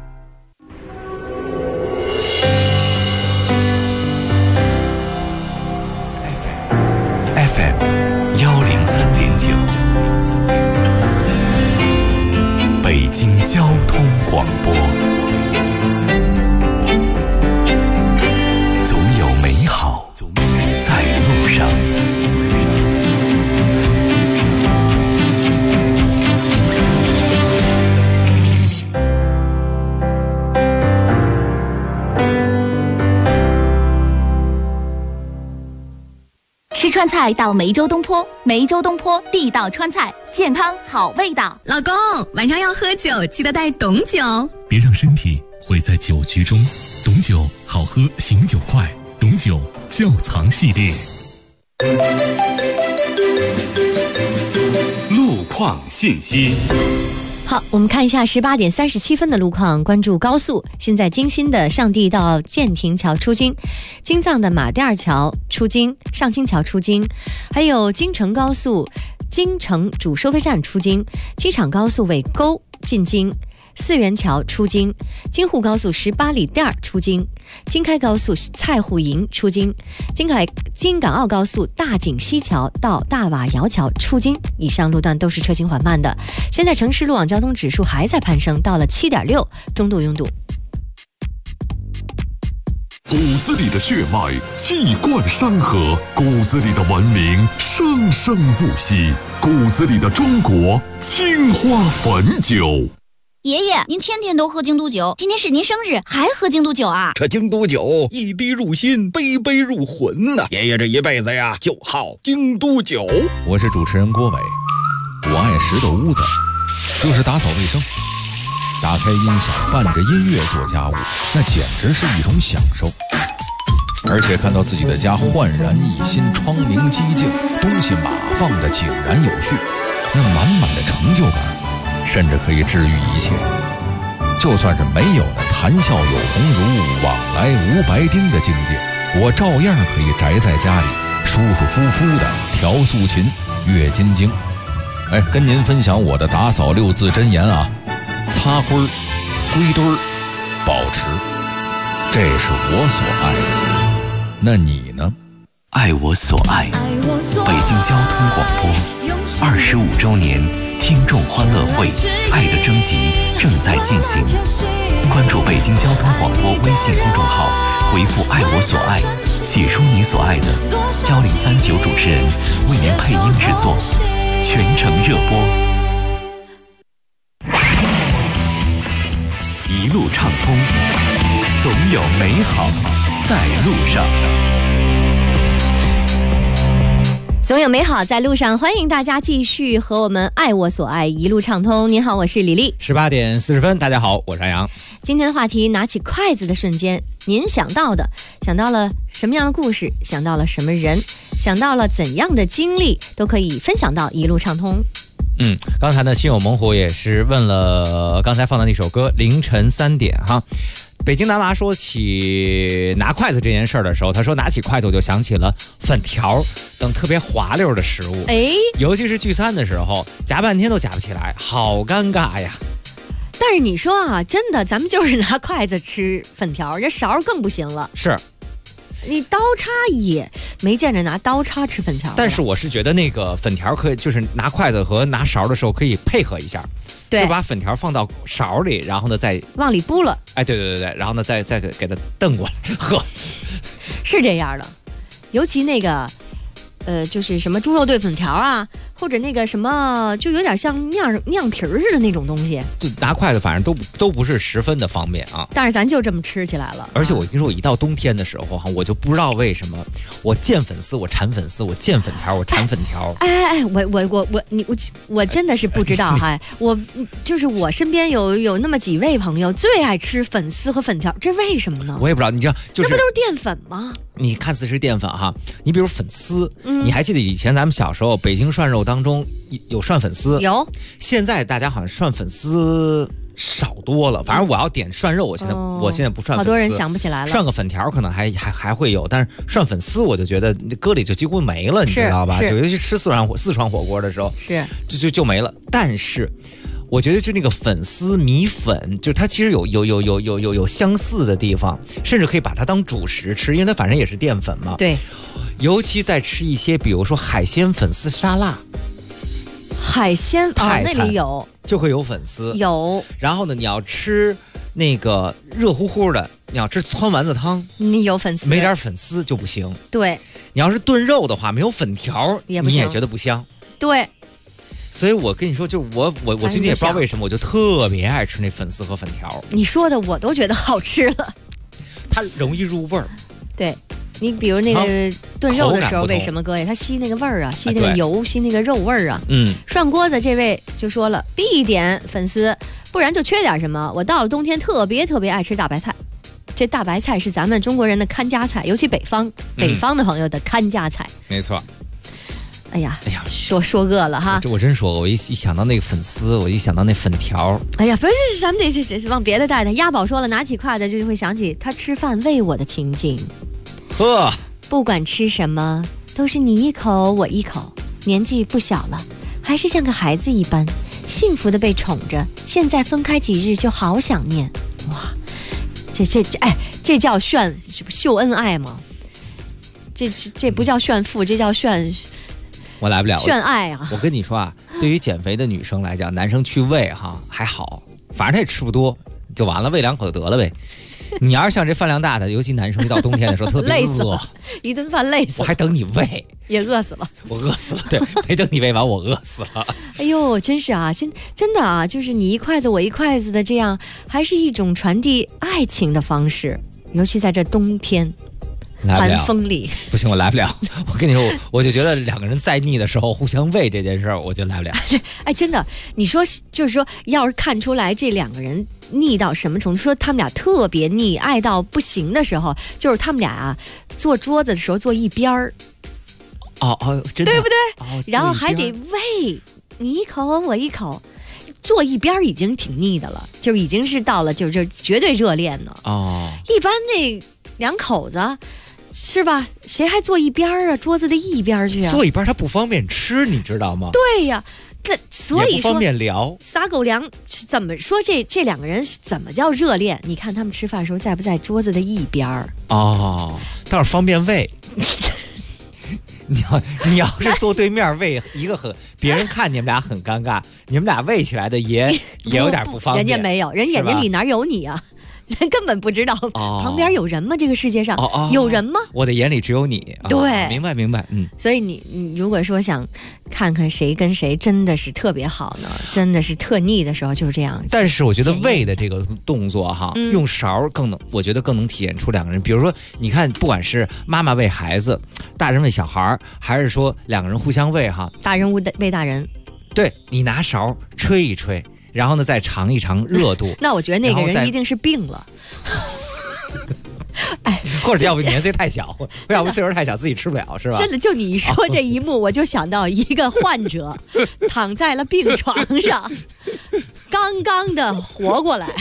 FM 103.9，北京交通广播。总有美好在路上。 吃川菜到梅州东坡，梅州东坡地道川菜，健康好味道。 老公，晚上要喝酒，记得带董酒， 别让身体毁在酒局中。董酒好喝，醒酒快。董酒窖藏系列。 路况信息。 好，我们看一下18点37分的路况，关注高速。现在京新的上地到建亭桥出京，京藏的马甸桥出京，上清桥出京，还有京承高速京承主收费站出京，机场高速尾沟进京， 四元桥出京，京沪高速18里店出京，京开高速蔡户营出京，京港澳高速大井西桥到大瓦窑桥出京，以上路段都是车行缓慢的。现在城市路网交通指数还在攀升，到了7.6，中度拥堵。 骨子里的血脉气贯山河，骨子里的文明生生不息，骨子里的中国青花汾酒。 爷爷，您天天都喝京都酒，今天是您生日，还喝京都酒啊？ 这京都酒一滴入心，杯杯入魂呐！爷爷这一辈子呀，就好京都酒。 我是主持人郭伟，我爱拾掇屋子，就是打扫卫生。打开音响，伴着音乐做家务，那简直是一种享受。而且看到自己的家焕然一新，窗明几净，东西码放的井然有序，那满满的成就感，甚至可以治愈一切。就算是没有那谈笑有鸿儒，往来无白丁的境界，我照样可以宅在家里，舒舒服服的调素琴，阅金经。跟您分享我的打扫6字真言啊。擦灰儿、归堆儿、保持，这是我所爱的。那你呢？ 爱我所爱，北京交通广播25周年听众欢乐会爱的征集正在进行。关注北京交通广播微信公众号，回复爱我所爱，写出你所爱的，1039主持人为您配音制作，全程热播。一路畅通，总有美好在路上。 总有美好在路上，欢迎大家继续和我们爱我所爱一路畅通。您好，我是李丽。 18点40分，大家好，我是安阳。 今天的话题，拿起筷子的瞬间，您想到了什么样的故事？想到了什么人？想到了怎样的经历？都可以分享到一路畅通。 刚才呢，心有猛虎也是问了刚才放的那首歌，凌晨3点哈。北京男娃说起拿筷子这件事儿的时候，他说拿起筷子我就想起了粉条等特别滑溜的食物，尤其是聚餐的时候，夹半天都夹不起来，好尴尬呀。 但是你说啊，真的，咱们就是拿筷子吃粉条，这勺更不行了。是。你刀叉也没见着拿刀叉吃粉条， 但是我是觉得那个粉条可以，就是拿筷子和拿勺的时候可以配合一下， 对， 就把粉条放到勺里，然后呢再往里拨了， 对，然后呢再给它蹬过来喝， 是这样的，尤其那个就是什么猪肉炖粉条啊，或者那个什么，就有点像酿皮似的那种东西， 就拿筷子反正都不是十分的方便啊。 但是咱就这么吃起来了。 而且我跟你说，一到冬天的时候哈，我就不知道为什么，我见粉丝我馋粉丝，我见粉条我馋粉条。我真的是不知道哈，就是我身边有那么几位朋友最爱吃粉丝和粉条，这为什么呢？ 我也不知道，你知道，就是那不都是淀粉吗？ 你看似是淀粉哈，你比如粉丝，你还记得以前咱们小时候北京涮肉当中有涮粉丝？有。现在大家好像涮粉丝少多了，反正我要点涮肉，我现在不涮粉丝。好多人想不起来了。 涮个粉条可能还会有，但是涮粉丝我就觉得歌里就几乎没了，你知道吧？就尤其吃四川火锅的时候，就没了。但是我觉得就那个粉丝米粉，就它其实有相似的地方，甚至可以把它当主食吃，因为它反正也是淀粉嘛。 对。 尤其在吃一些，比如说海鲜粉丝沙拉， 海鲜那里有就会有粉丝， 有。 然后呢，你要吃那个热乎乎的，你要吃汆丸子汤， 你有粉丝， 没点粉丝就不行。 对， 你要是炖肉的话，没有粉条你也觉得不香。 对。 所以我跟你说，就我最近也不知道为什么，我就特别爱吃那粉丝和粉条。 你说的我都觉得好吃了， 它容易入味儿。 对。你比如那个炖肉的时候，为什么哥呀？它吸那个味儿啊，吸那个油，吸那个肉味儿啊。涮锅子这位就说了，必点粉丝，不然就缺点什么。我到了冬天特别爱吃大白菜，这大白菜是咱们中国人的看家菜，尤其北方的朋友的看家菜。 没错。 哎呀，说饿了哈！ 我真说，我一想到那个粉丝，我一想到那粉条。 哎呀，不是，咱们得往别的带的。鸭宝说了，拿起筷子就会想起他吃饭喂我的情景。不管吃什么，都是你一口我一口，年纪不小了，还是像个孩子一般， 幸福的被宠着，现在分开几日就好想念。哇，这叫秀恩爱吗？这不叫炫富，这叫我来不了炫爱啊！ 我跟你说啊，对于减肥的女生来讲，男生去喂哈还好，反正他也吃不多，就完了，喂2口就得了呗。你要是像这饭量大的，尤其男生一到冬天的时候特别累死了，一顿饭累死了， 我还等你喂， 也饿死了， 我饿死了，对，没等你喂完我饿死了。 哎呦，真是啊，真的啊，就是你一筷子我一筷子的这样，还是一种传递爱情的方式，尤其在这冬天。寒风里不行，我来不了。我跟你说，我就觉得2个人再腻的时候互相喂这件事儿，我就来不了。 哎，真的，你说就是说，要是看出来这2个人腻到什么程度，说他们俩特别腻，爱到不行的时候，就是他们俩啊坐桌子的时候坐一边儿。 哦，真的， 对不对？ 哦， 然后还得喂你一口我一口。坐一边已经挺腻的了，就已经是到了就是绝对热恋了。 哦， 一般那2口子。是吧？谁还坐一边啊？桌子的一边去啊？ 坐一边他不方便吃，你知道吗？ 对呀，所以说也不方便聊。 撒狗粮怎么说？这2个人怎么叫热恋？你看他们吃饭的时候在不在桌子的一边？ 哦，倒是方便喂。你要是坐对面喂一个别人看你们俩很尴尬，你们俩喂起来的也有点不方便。 人家没有，人眼睛里哪有你啊？人根本不知道旁边有人吗？这个世界上有人吗？ 我的眼里只有你。 对， 明白。 所以你如果说想看看谁跟谁真的是特别好呢，真的是特腻的时候就是这样。 但是我觉得喂的这个动作哈，用勺我觉得更能体现出2个人。比如说，你看，不管是妈妈喂孩子，大人喂小孩，还是说2个人互相喂哈， 大人喂大人， 对你拿勺吹一吹。然后呢，再尝一尝热度。 那我觉得那个人一定是病了， 哎，或者要不年岁太小，要不岁数太小自己吃不了，是吧？ 真的，就你一说这一幕，我就想到一个患者躺在了病床上，刚刚的活过来，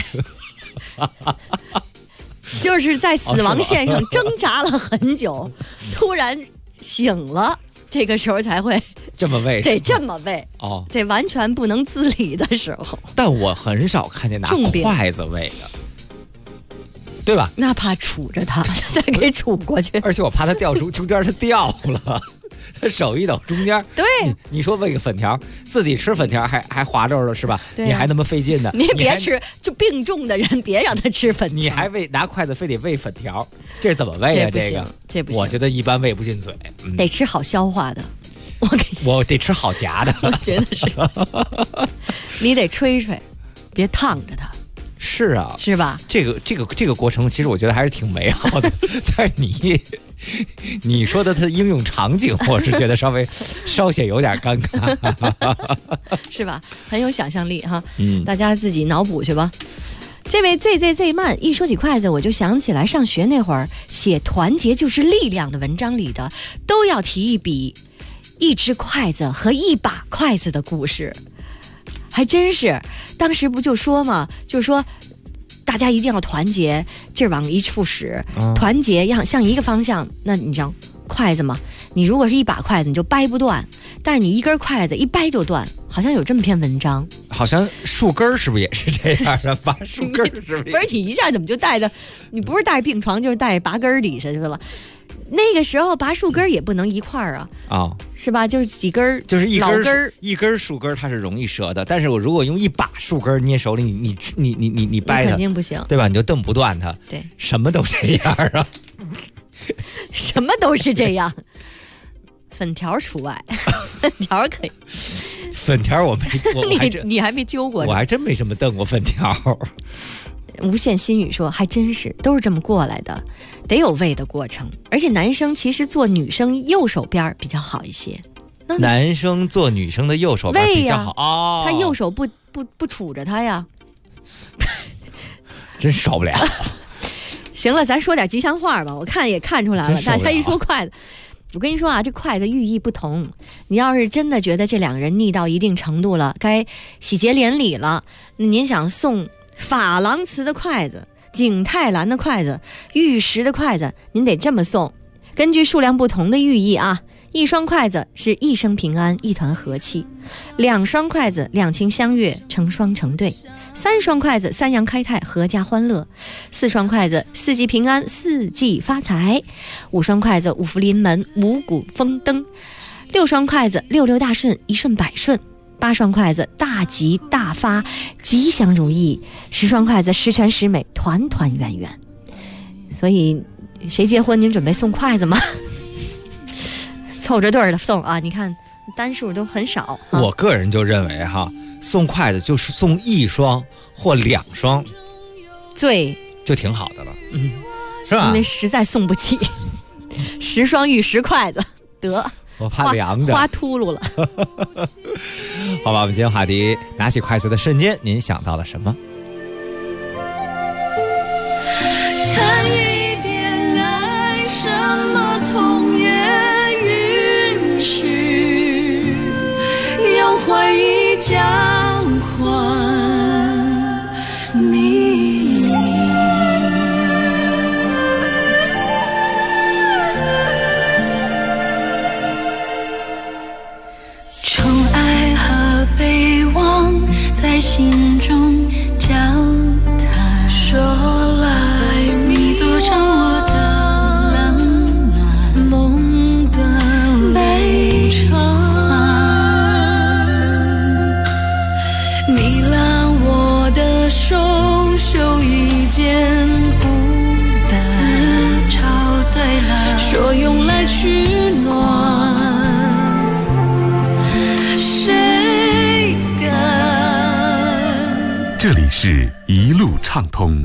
就是在死亡线上挣扎了很久，突然醒了。这个时候才会这么喂， 得这么喂哦， 得完全不能自理的时候。 但我很少看见拿筷子喂的，对吧？ 那怕杵着它，再给杵过去。 而且我怕它掉中间，它掉了，他手一抖中间。 对， 你说喂个粉条，自己吃粉条还滑溜了是吧？ 对、 你还那么费劲呢。 你别吃，就病重的人别让他吃粉条。 你还拿筷子非得喂粉条，这怎么喂啊？ 这不行， 我觉得一般喂不进嘴， 得吃好消化的。 我得吃好夹的， 我觉得是。你得吹吹，别烫着它。 是啊， 是吧？ 这个过程，其实我觉得还是挺美好的。但是你说的它的应用场景，我是觉得稍显有点尴尬， 是吧？很有想象力哈，大家自己脑补去吧。这位 ZZZ 慢一说起筷子，我就想起来上学那会儿写“团结就是力量”的文章里的，都要提一笔一只筷子和一把筷子的故事。还真是，当时不就说嘛，就是说大家一定要团结，劲儿往一处使，团结要向一个方向。那你知道筷子嘛，你如果是一把筷子你就掰不断，但是你一根筷子一掰就断，好像有这么篇文章。 好像树根是不是也是这样的？拔树根是不是？ 不是，你一下怎么就带着，你不是带着病床就是带着拔根底下去了。那个时候拔树根也不能一块儿啊，是吧？就是几根， 就是一根树根，它是容易折的。但是我如果用一把树根捏手里，你掰它肯定不行， 对吧？你就蹬不断它。 对， 什么都这样啊， 什么都是这样。粉条除外，粉条可以。 粉条我你还没揪过， 我还真没这么蹬过粉条。 无限心语说，还真是都是这么过来的，得有喂的过程。而且男生其实做女生右手边比较好一些。 男生做女生的右手边比较好哦， 他右手不杵着他呀， 真受不了。 行了，咱说点吉祥话吧。我看也看出来了，大家一说筷子，我跟你说啊，这筷子寓意不同。你要是真的觉得这两个人腻到一定程度了，该喜结连理了，您想送珐琅瓷的筷子、景泰蓝的筷子、玉石的筷子，您得这么送。根据数量不同的寓意啊，一双筷子是一生平安、一团和气； 2双筷子两情相悦，成双成对；3双筷子三阳开泰，阖家欢乐；4双筷子4季平安，4季发财；5双筷子5福临门，五谷丰登；6双筷子6六大顺，一顺百顺；8双筷子大吉大发，吉祥如意；10双筷子十全十美，团团圆圆。所以谁结婚您准备送筷子吗？凑着对儿的送啊，你看单数都很少。 我个人就认为送筷子就是送1双或2双， 对， 就挺好的了，是吧？ 因为实在送不起10双玉10筷子，得我怕凉着花秃噜了。 好吧，我们今天话题，拿起筷子的瞬间，您想到了什么？ 谈一点爱，什么痛也允许，用怀疑交换秘密。宠爱和被忘在心中交谈，说来你做成我的冷暖，梦断悲怆，你拉我的手，手一件孤单，思潮对了，说用来取暖，谁敢？ 这里是一路畅通。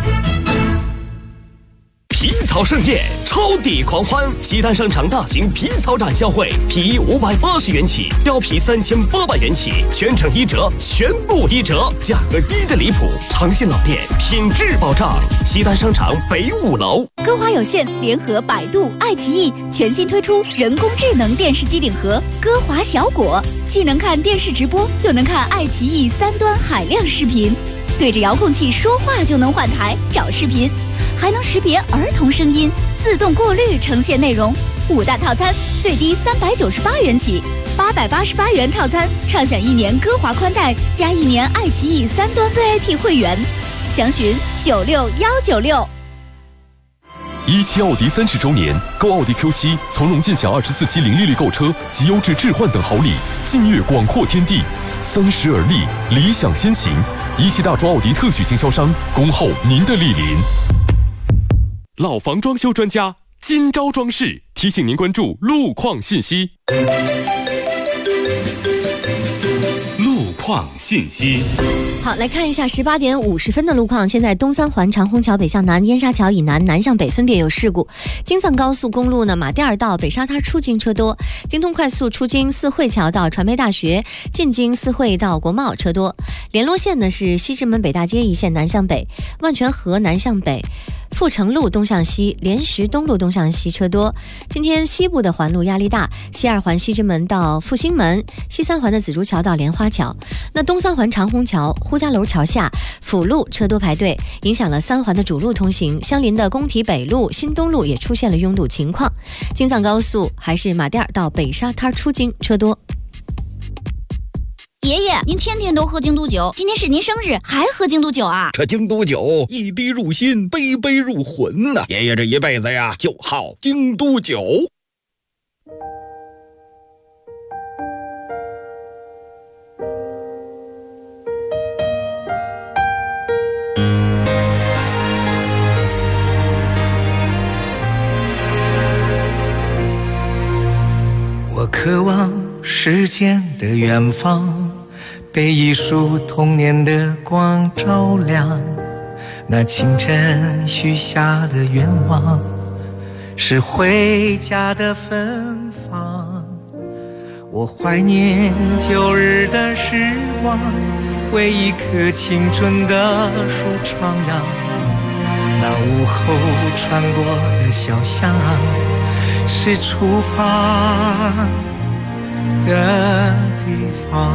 皮草盛宴，超抵狂欢！西单商场大型皮草展销会，皮衣580元起，貂皮3800元起，全程1折，全部1折，价格低得离谱。长信老店，品质保障。西单商场北5楼。 歌华有线联合百度、爱奇艺全新推出人工智能电视机顶盒歌华小果，既能看电视直播，又能看爱奇艺3端海量视频，对着遥控器说话就能换台找视频，还能识别儿童声音，自动过滤呈现内容。5大套餐最低398元起，888元套餐畅享1年歌华宽带加1年爱奇艺3端 VIP 会员，详询96196。 17奥迪30周年，购奥迪 Q7，从容尽享24期零利率购车及优质置换等好礼，尽悦广阔天地。30而立，理想先行。17大中奥迪特许经销商，恭候您的莅临。老房装修专家金招装饰提醒您关注路况信息。 路况信息。 好，来看一下18点50分的路况。现在东三环长虹桥北向南、燕沙桥以南南向北分别有事故。京藏高速公路呢，马甸尔到北沙滩出京车多；京通快速出京四惠桥到传媒大学，进京四惠到国贸车多。联络线呢是西直门北大街一线南向北，万泉河南向北，阜成路东向西，莲石东路东向西车多。今天西部的环路压力大，西二环西直门到复兴门，西三环的紫竹桥到莲花桥。那东三环长虹桥呼家楼桥下辅路车多排队，影响了3环的主路通行，相邻的工体北路、新东路也出现了拥堵情况。京藏高速还是马甸尔到北沙滩出京车多。 爷爷，您天天都喝京都酒，今天是您生日，还喝京都酒啊？ 这京都酒一滴入心，杯杯入魂呐！爷爷这一辈子呀，就好京都酒。 我渴望时间的远方，被一束童年的光照亮。那清晨许下的愿望，是回家的芬芳。我怀念旧日的时光，为一棵青春的树徜徉。那午后穿过的小巷，是出发的地方。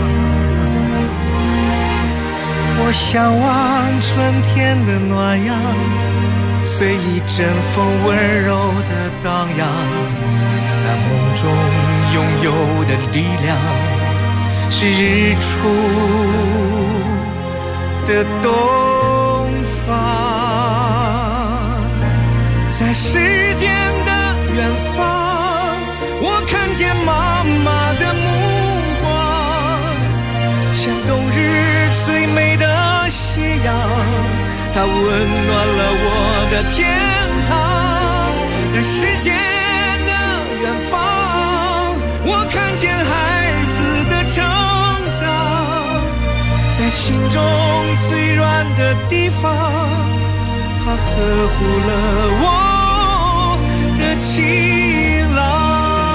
我向往春天的暖阳，随一阵风温柔的荡漾。那梦中拥有的力量， 是日出的东方，在时间的远方，我看见妈妈的目光，像冬日最美的斜阳，它温暖了我的天堂。在时间的远方，我看见孩子的成长，在心中最软的地方，它呵护了我的情郎。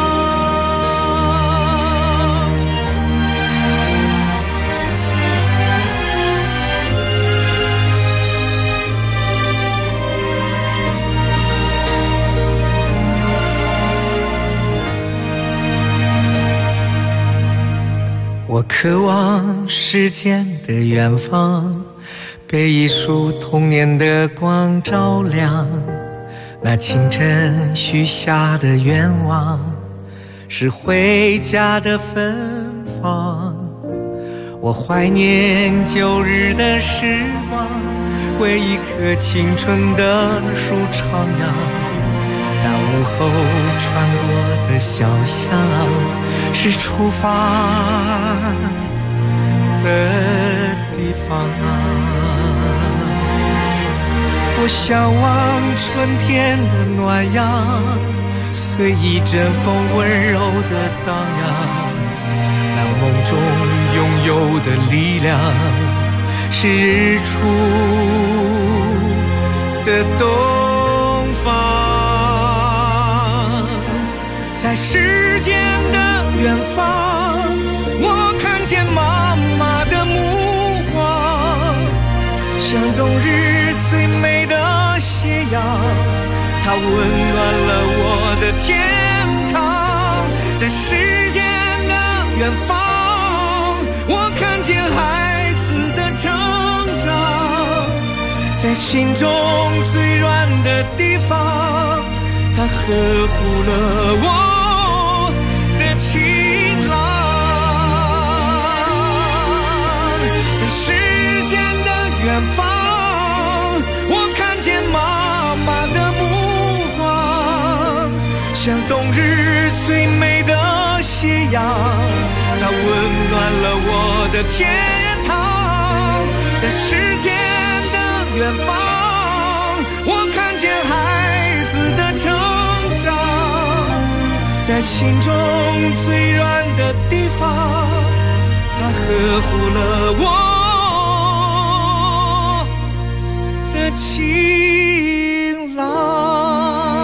我渴望时间的远方，被一束童年的光照亮。那清晨许下的愿望，是回家的芬芳。我怀念旧日的时光，为一棵青春的树徜徉。那午后穿过的小巷，是出发的地方。我向往春天的暖阳，随一阵风温柔的荡漾。那梦中拥有的力量，是日出的东方。在时间的远方，我看见妈妈的目光，像冬日最美的斜阳，它温暖了我的天堂。在时间的远方，我看见孩子的成长，在心中最软的地方，它呵护了我的情郎。在时间的远方，我看见妈妈的目光，像冬日最美的斜阳，它温暖了我的天堂。在时间的远方，我看见孩子的成长，在心中最软的地方，它呵护了我的情郎。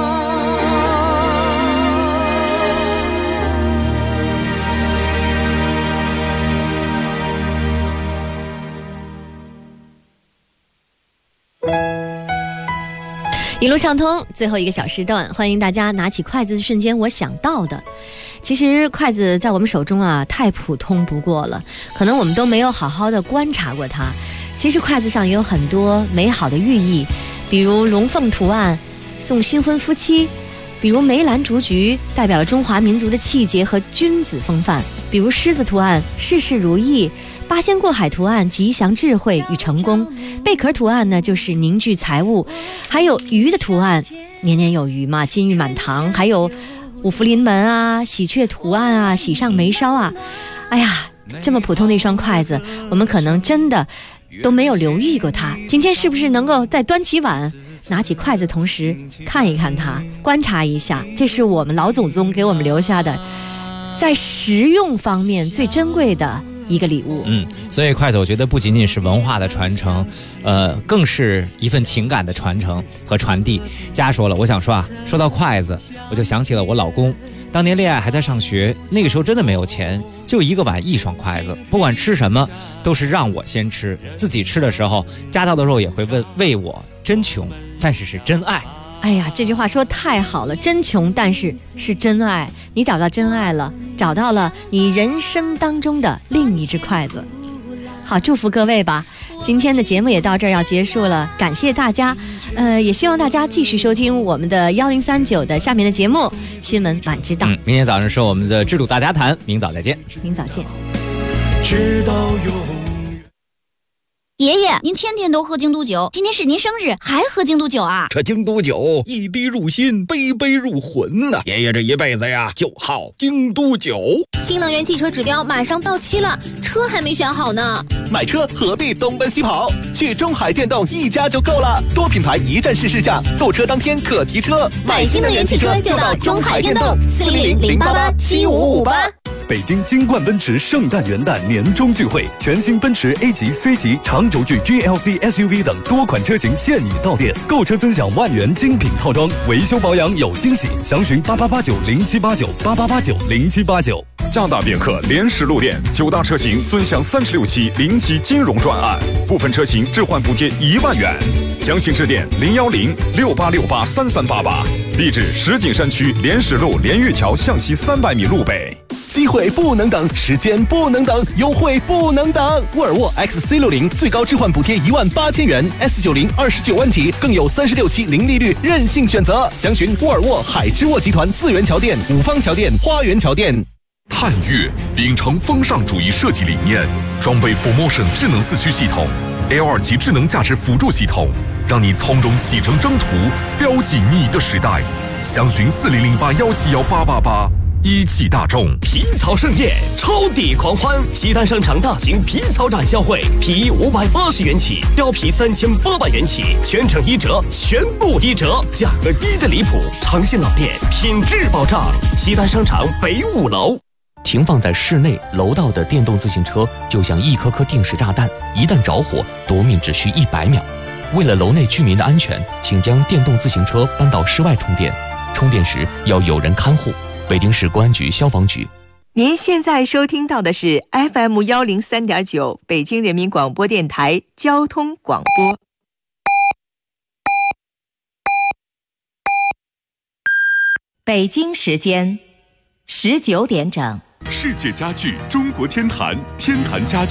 一路畅通，最后一个小时段，欢迎大家拿起筷子的瞬间，我想到的，其实筷子在我们手中啊，太普通不过了，可能我们都没有好好的观察过它。其实筷子上也有很多美好的寓意，比如龙凤图案送新婚夫妻，比如梅兰竹菊代表了中华民族的气节和君子风范，比如狮子图案事事如意，八仙过海图案吉祥智慧与成功，贝壳图案呢就是凝聚财物，还有鱼的图案年年有余嘛，金玉满堂，还有五福临门啊，喜鹊图案啊，喜上眉梢啊。哎呀，这么普通的一双筷子，我们可能真的都没有留意过它。今天是不是能够在端起碗拿起筷子同时看一看它，观察一下，这是我们老祖宗给我们留下的在实用方面最珍贵的一个礼物。 所以筷子我觉得不仅仅是文化的传承，更是一份情感的传承和传递。佳说了，我想说啊，说到筷子，我就想起了我老公，当年恋爱还在上学，那个时候真的没有钱，就一个碗一双筷子，不管吃什么都是让我先吃，自己吃的时候夹到的肉也会喂我，真穷但是是真爱。 哎呀，这句话说太好了，真穷但是是真爱。你找到真爱了，找到了你人生当中的另一只筷子。好，祝福各位吧。今天的节目也到这儿要结束了，感谢大家，也希望大家继续收听我们的1039的下面的节目新闻晚知道。 明天早上是我们的制度大家谈，明早再见。 明早见。 直到永远。 爷爷，您天天都喝京都酒，今天是您生日，还喝京都酒啊？ 这京都酒一滴入心，杯杯入魂呐！爷爷这一辈子呀，就好京都酒。 新能源汽车指标马上到期了，车还没选好呢。 买车何必东奔西跑？去中海电动一家就够了，多品牌一站式试驾，购车当天可提车。 买新能源汽车就到中海电动，400-088-7558。 北京金冠奔驰圣诞元旦年终聚会，全新奔驰 A 级、C 级、长轴距 GLC SUV 等多款车型现已到店，购车尊享万元精品套装，维修保养有惊喜，详询8889078988890789。 加大别克联实路店，9大车型尊享36期零息金融专案，部分车型置换补贴1万元。详情致电01068683388，地址石景山区联实路连岳桥向西300米路北。 机会不能等，时间不能等，优惠不能等。沃尔沃 XC60 最高置换补贴18000元 ，S90 29万起，更有36期零利率任性选择。详询沃尔沃海之沃集团4元桥店、五方桥店、花园桥店。 探岳秉承风尚主义设计理念，装备 4Motion 智能4驱系统 ，L2 级智能驾驶辅助系统，让你从容启程征途，标记你的时代。详询4008171888。一汽大众皮草盛宴，超抵狂欢！西单商场大型皮草展销会，皮衣580元起，貂皮3800元起，全程1折，全部1折，价格低得离谱。长线老店，品质保障。西单商场北5楼。 停放在室内楼道的电动自行车就像一颗颗定时炸弹，一旦着火，夺命只需100秒。为了楼内居民的安全，请将电动自行车搬到室外充电，充电时要有人看护。北京市公安局消防局。 您现在收听到的是 FM103.9 北京人民广播电台交通广播。北京时间19点整。 世界家具中国天坛，天坛家具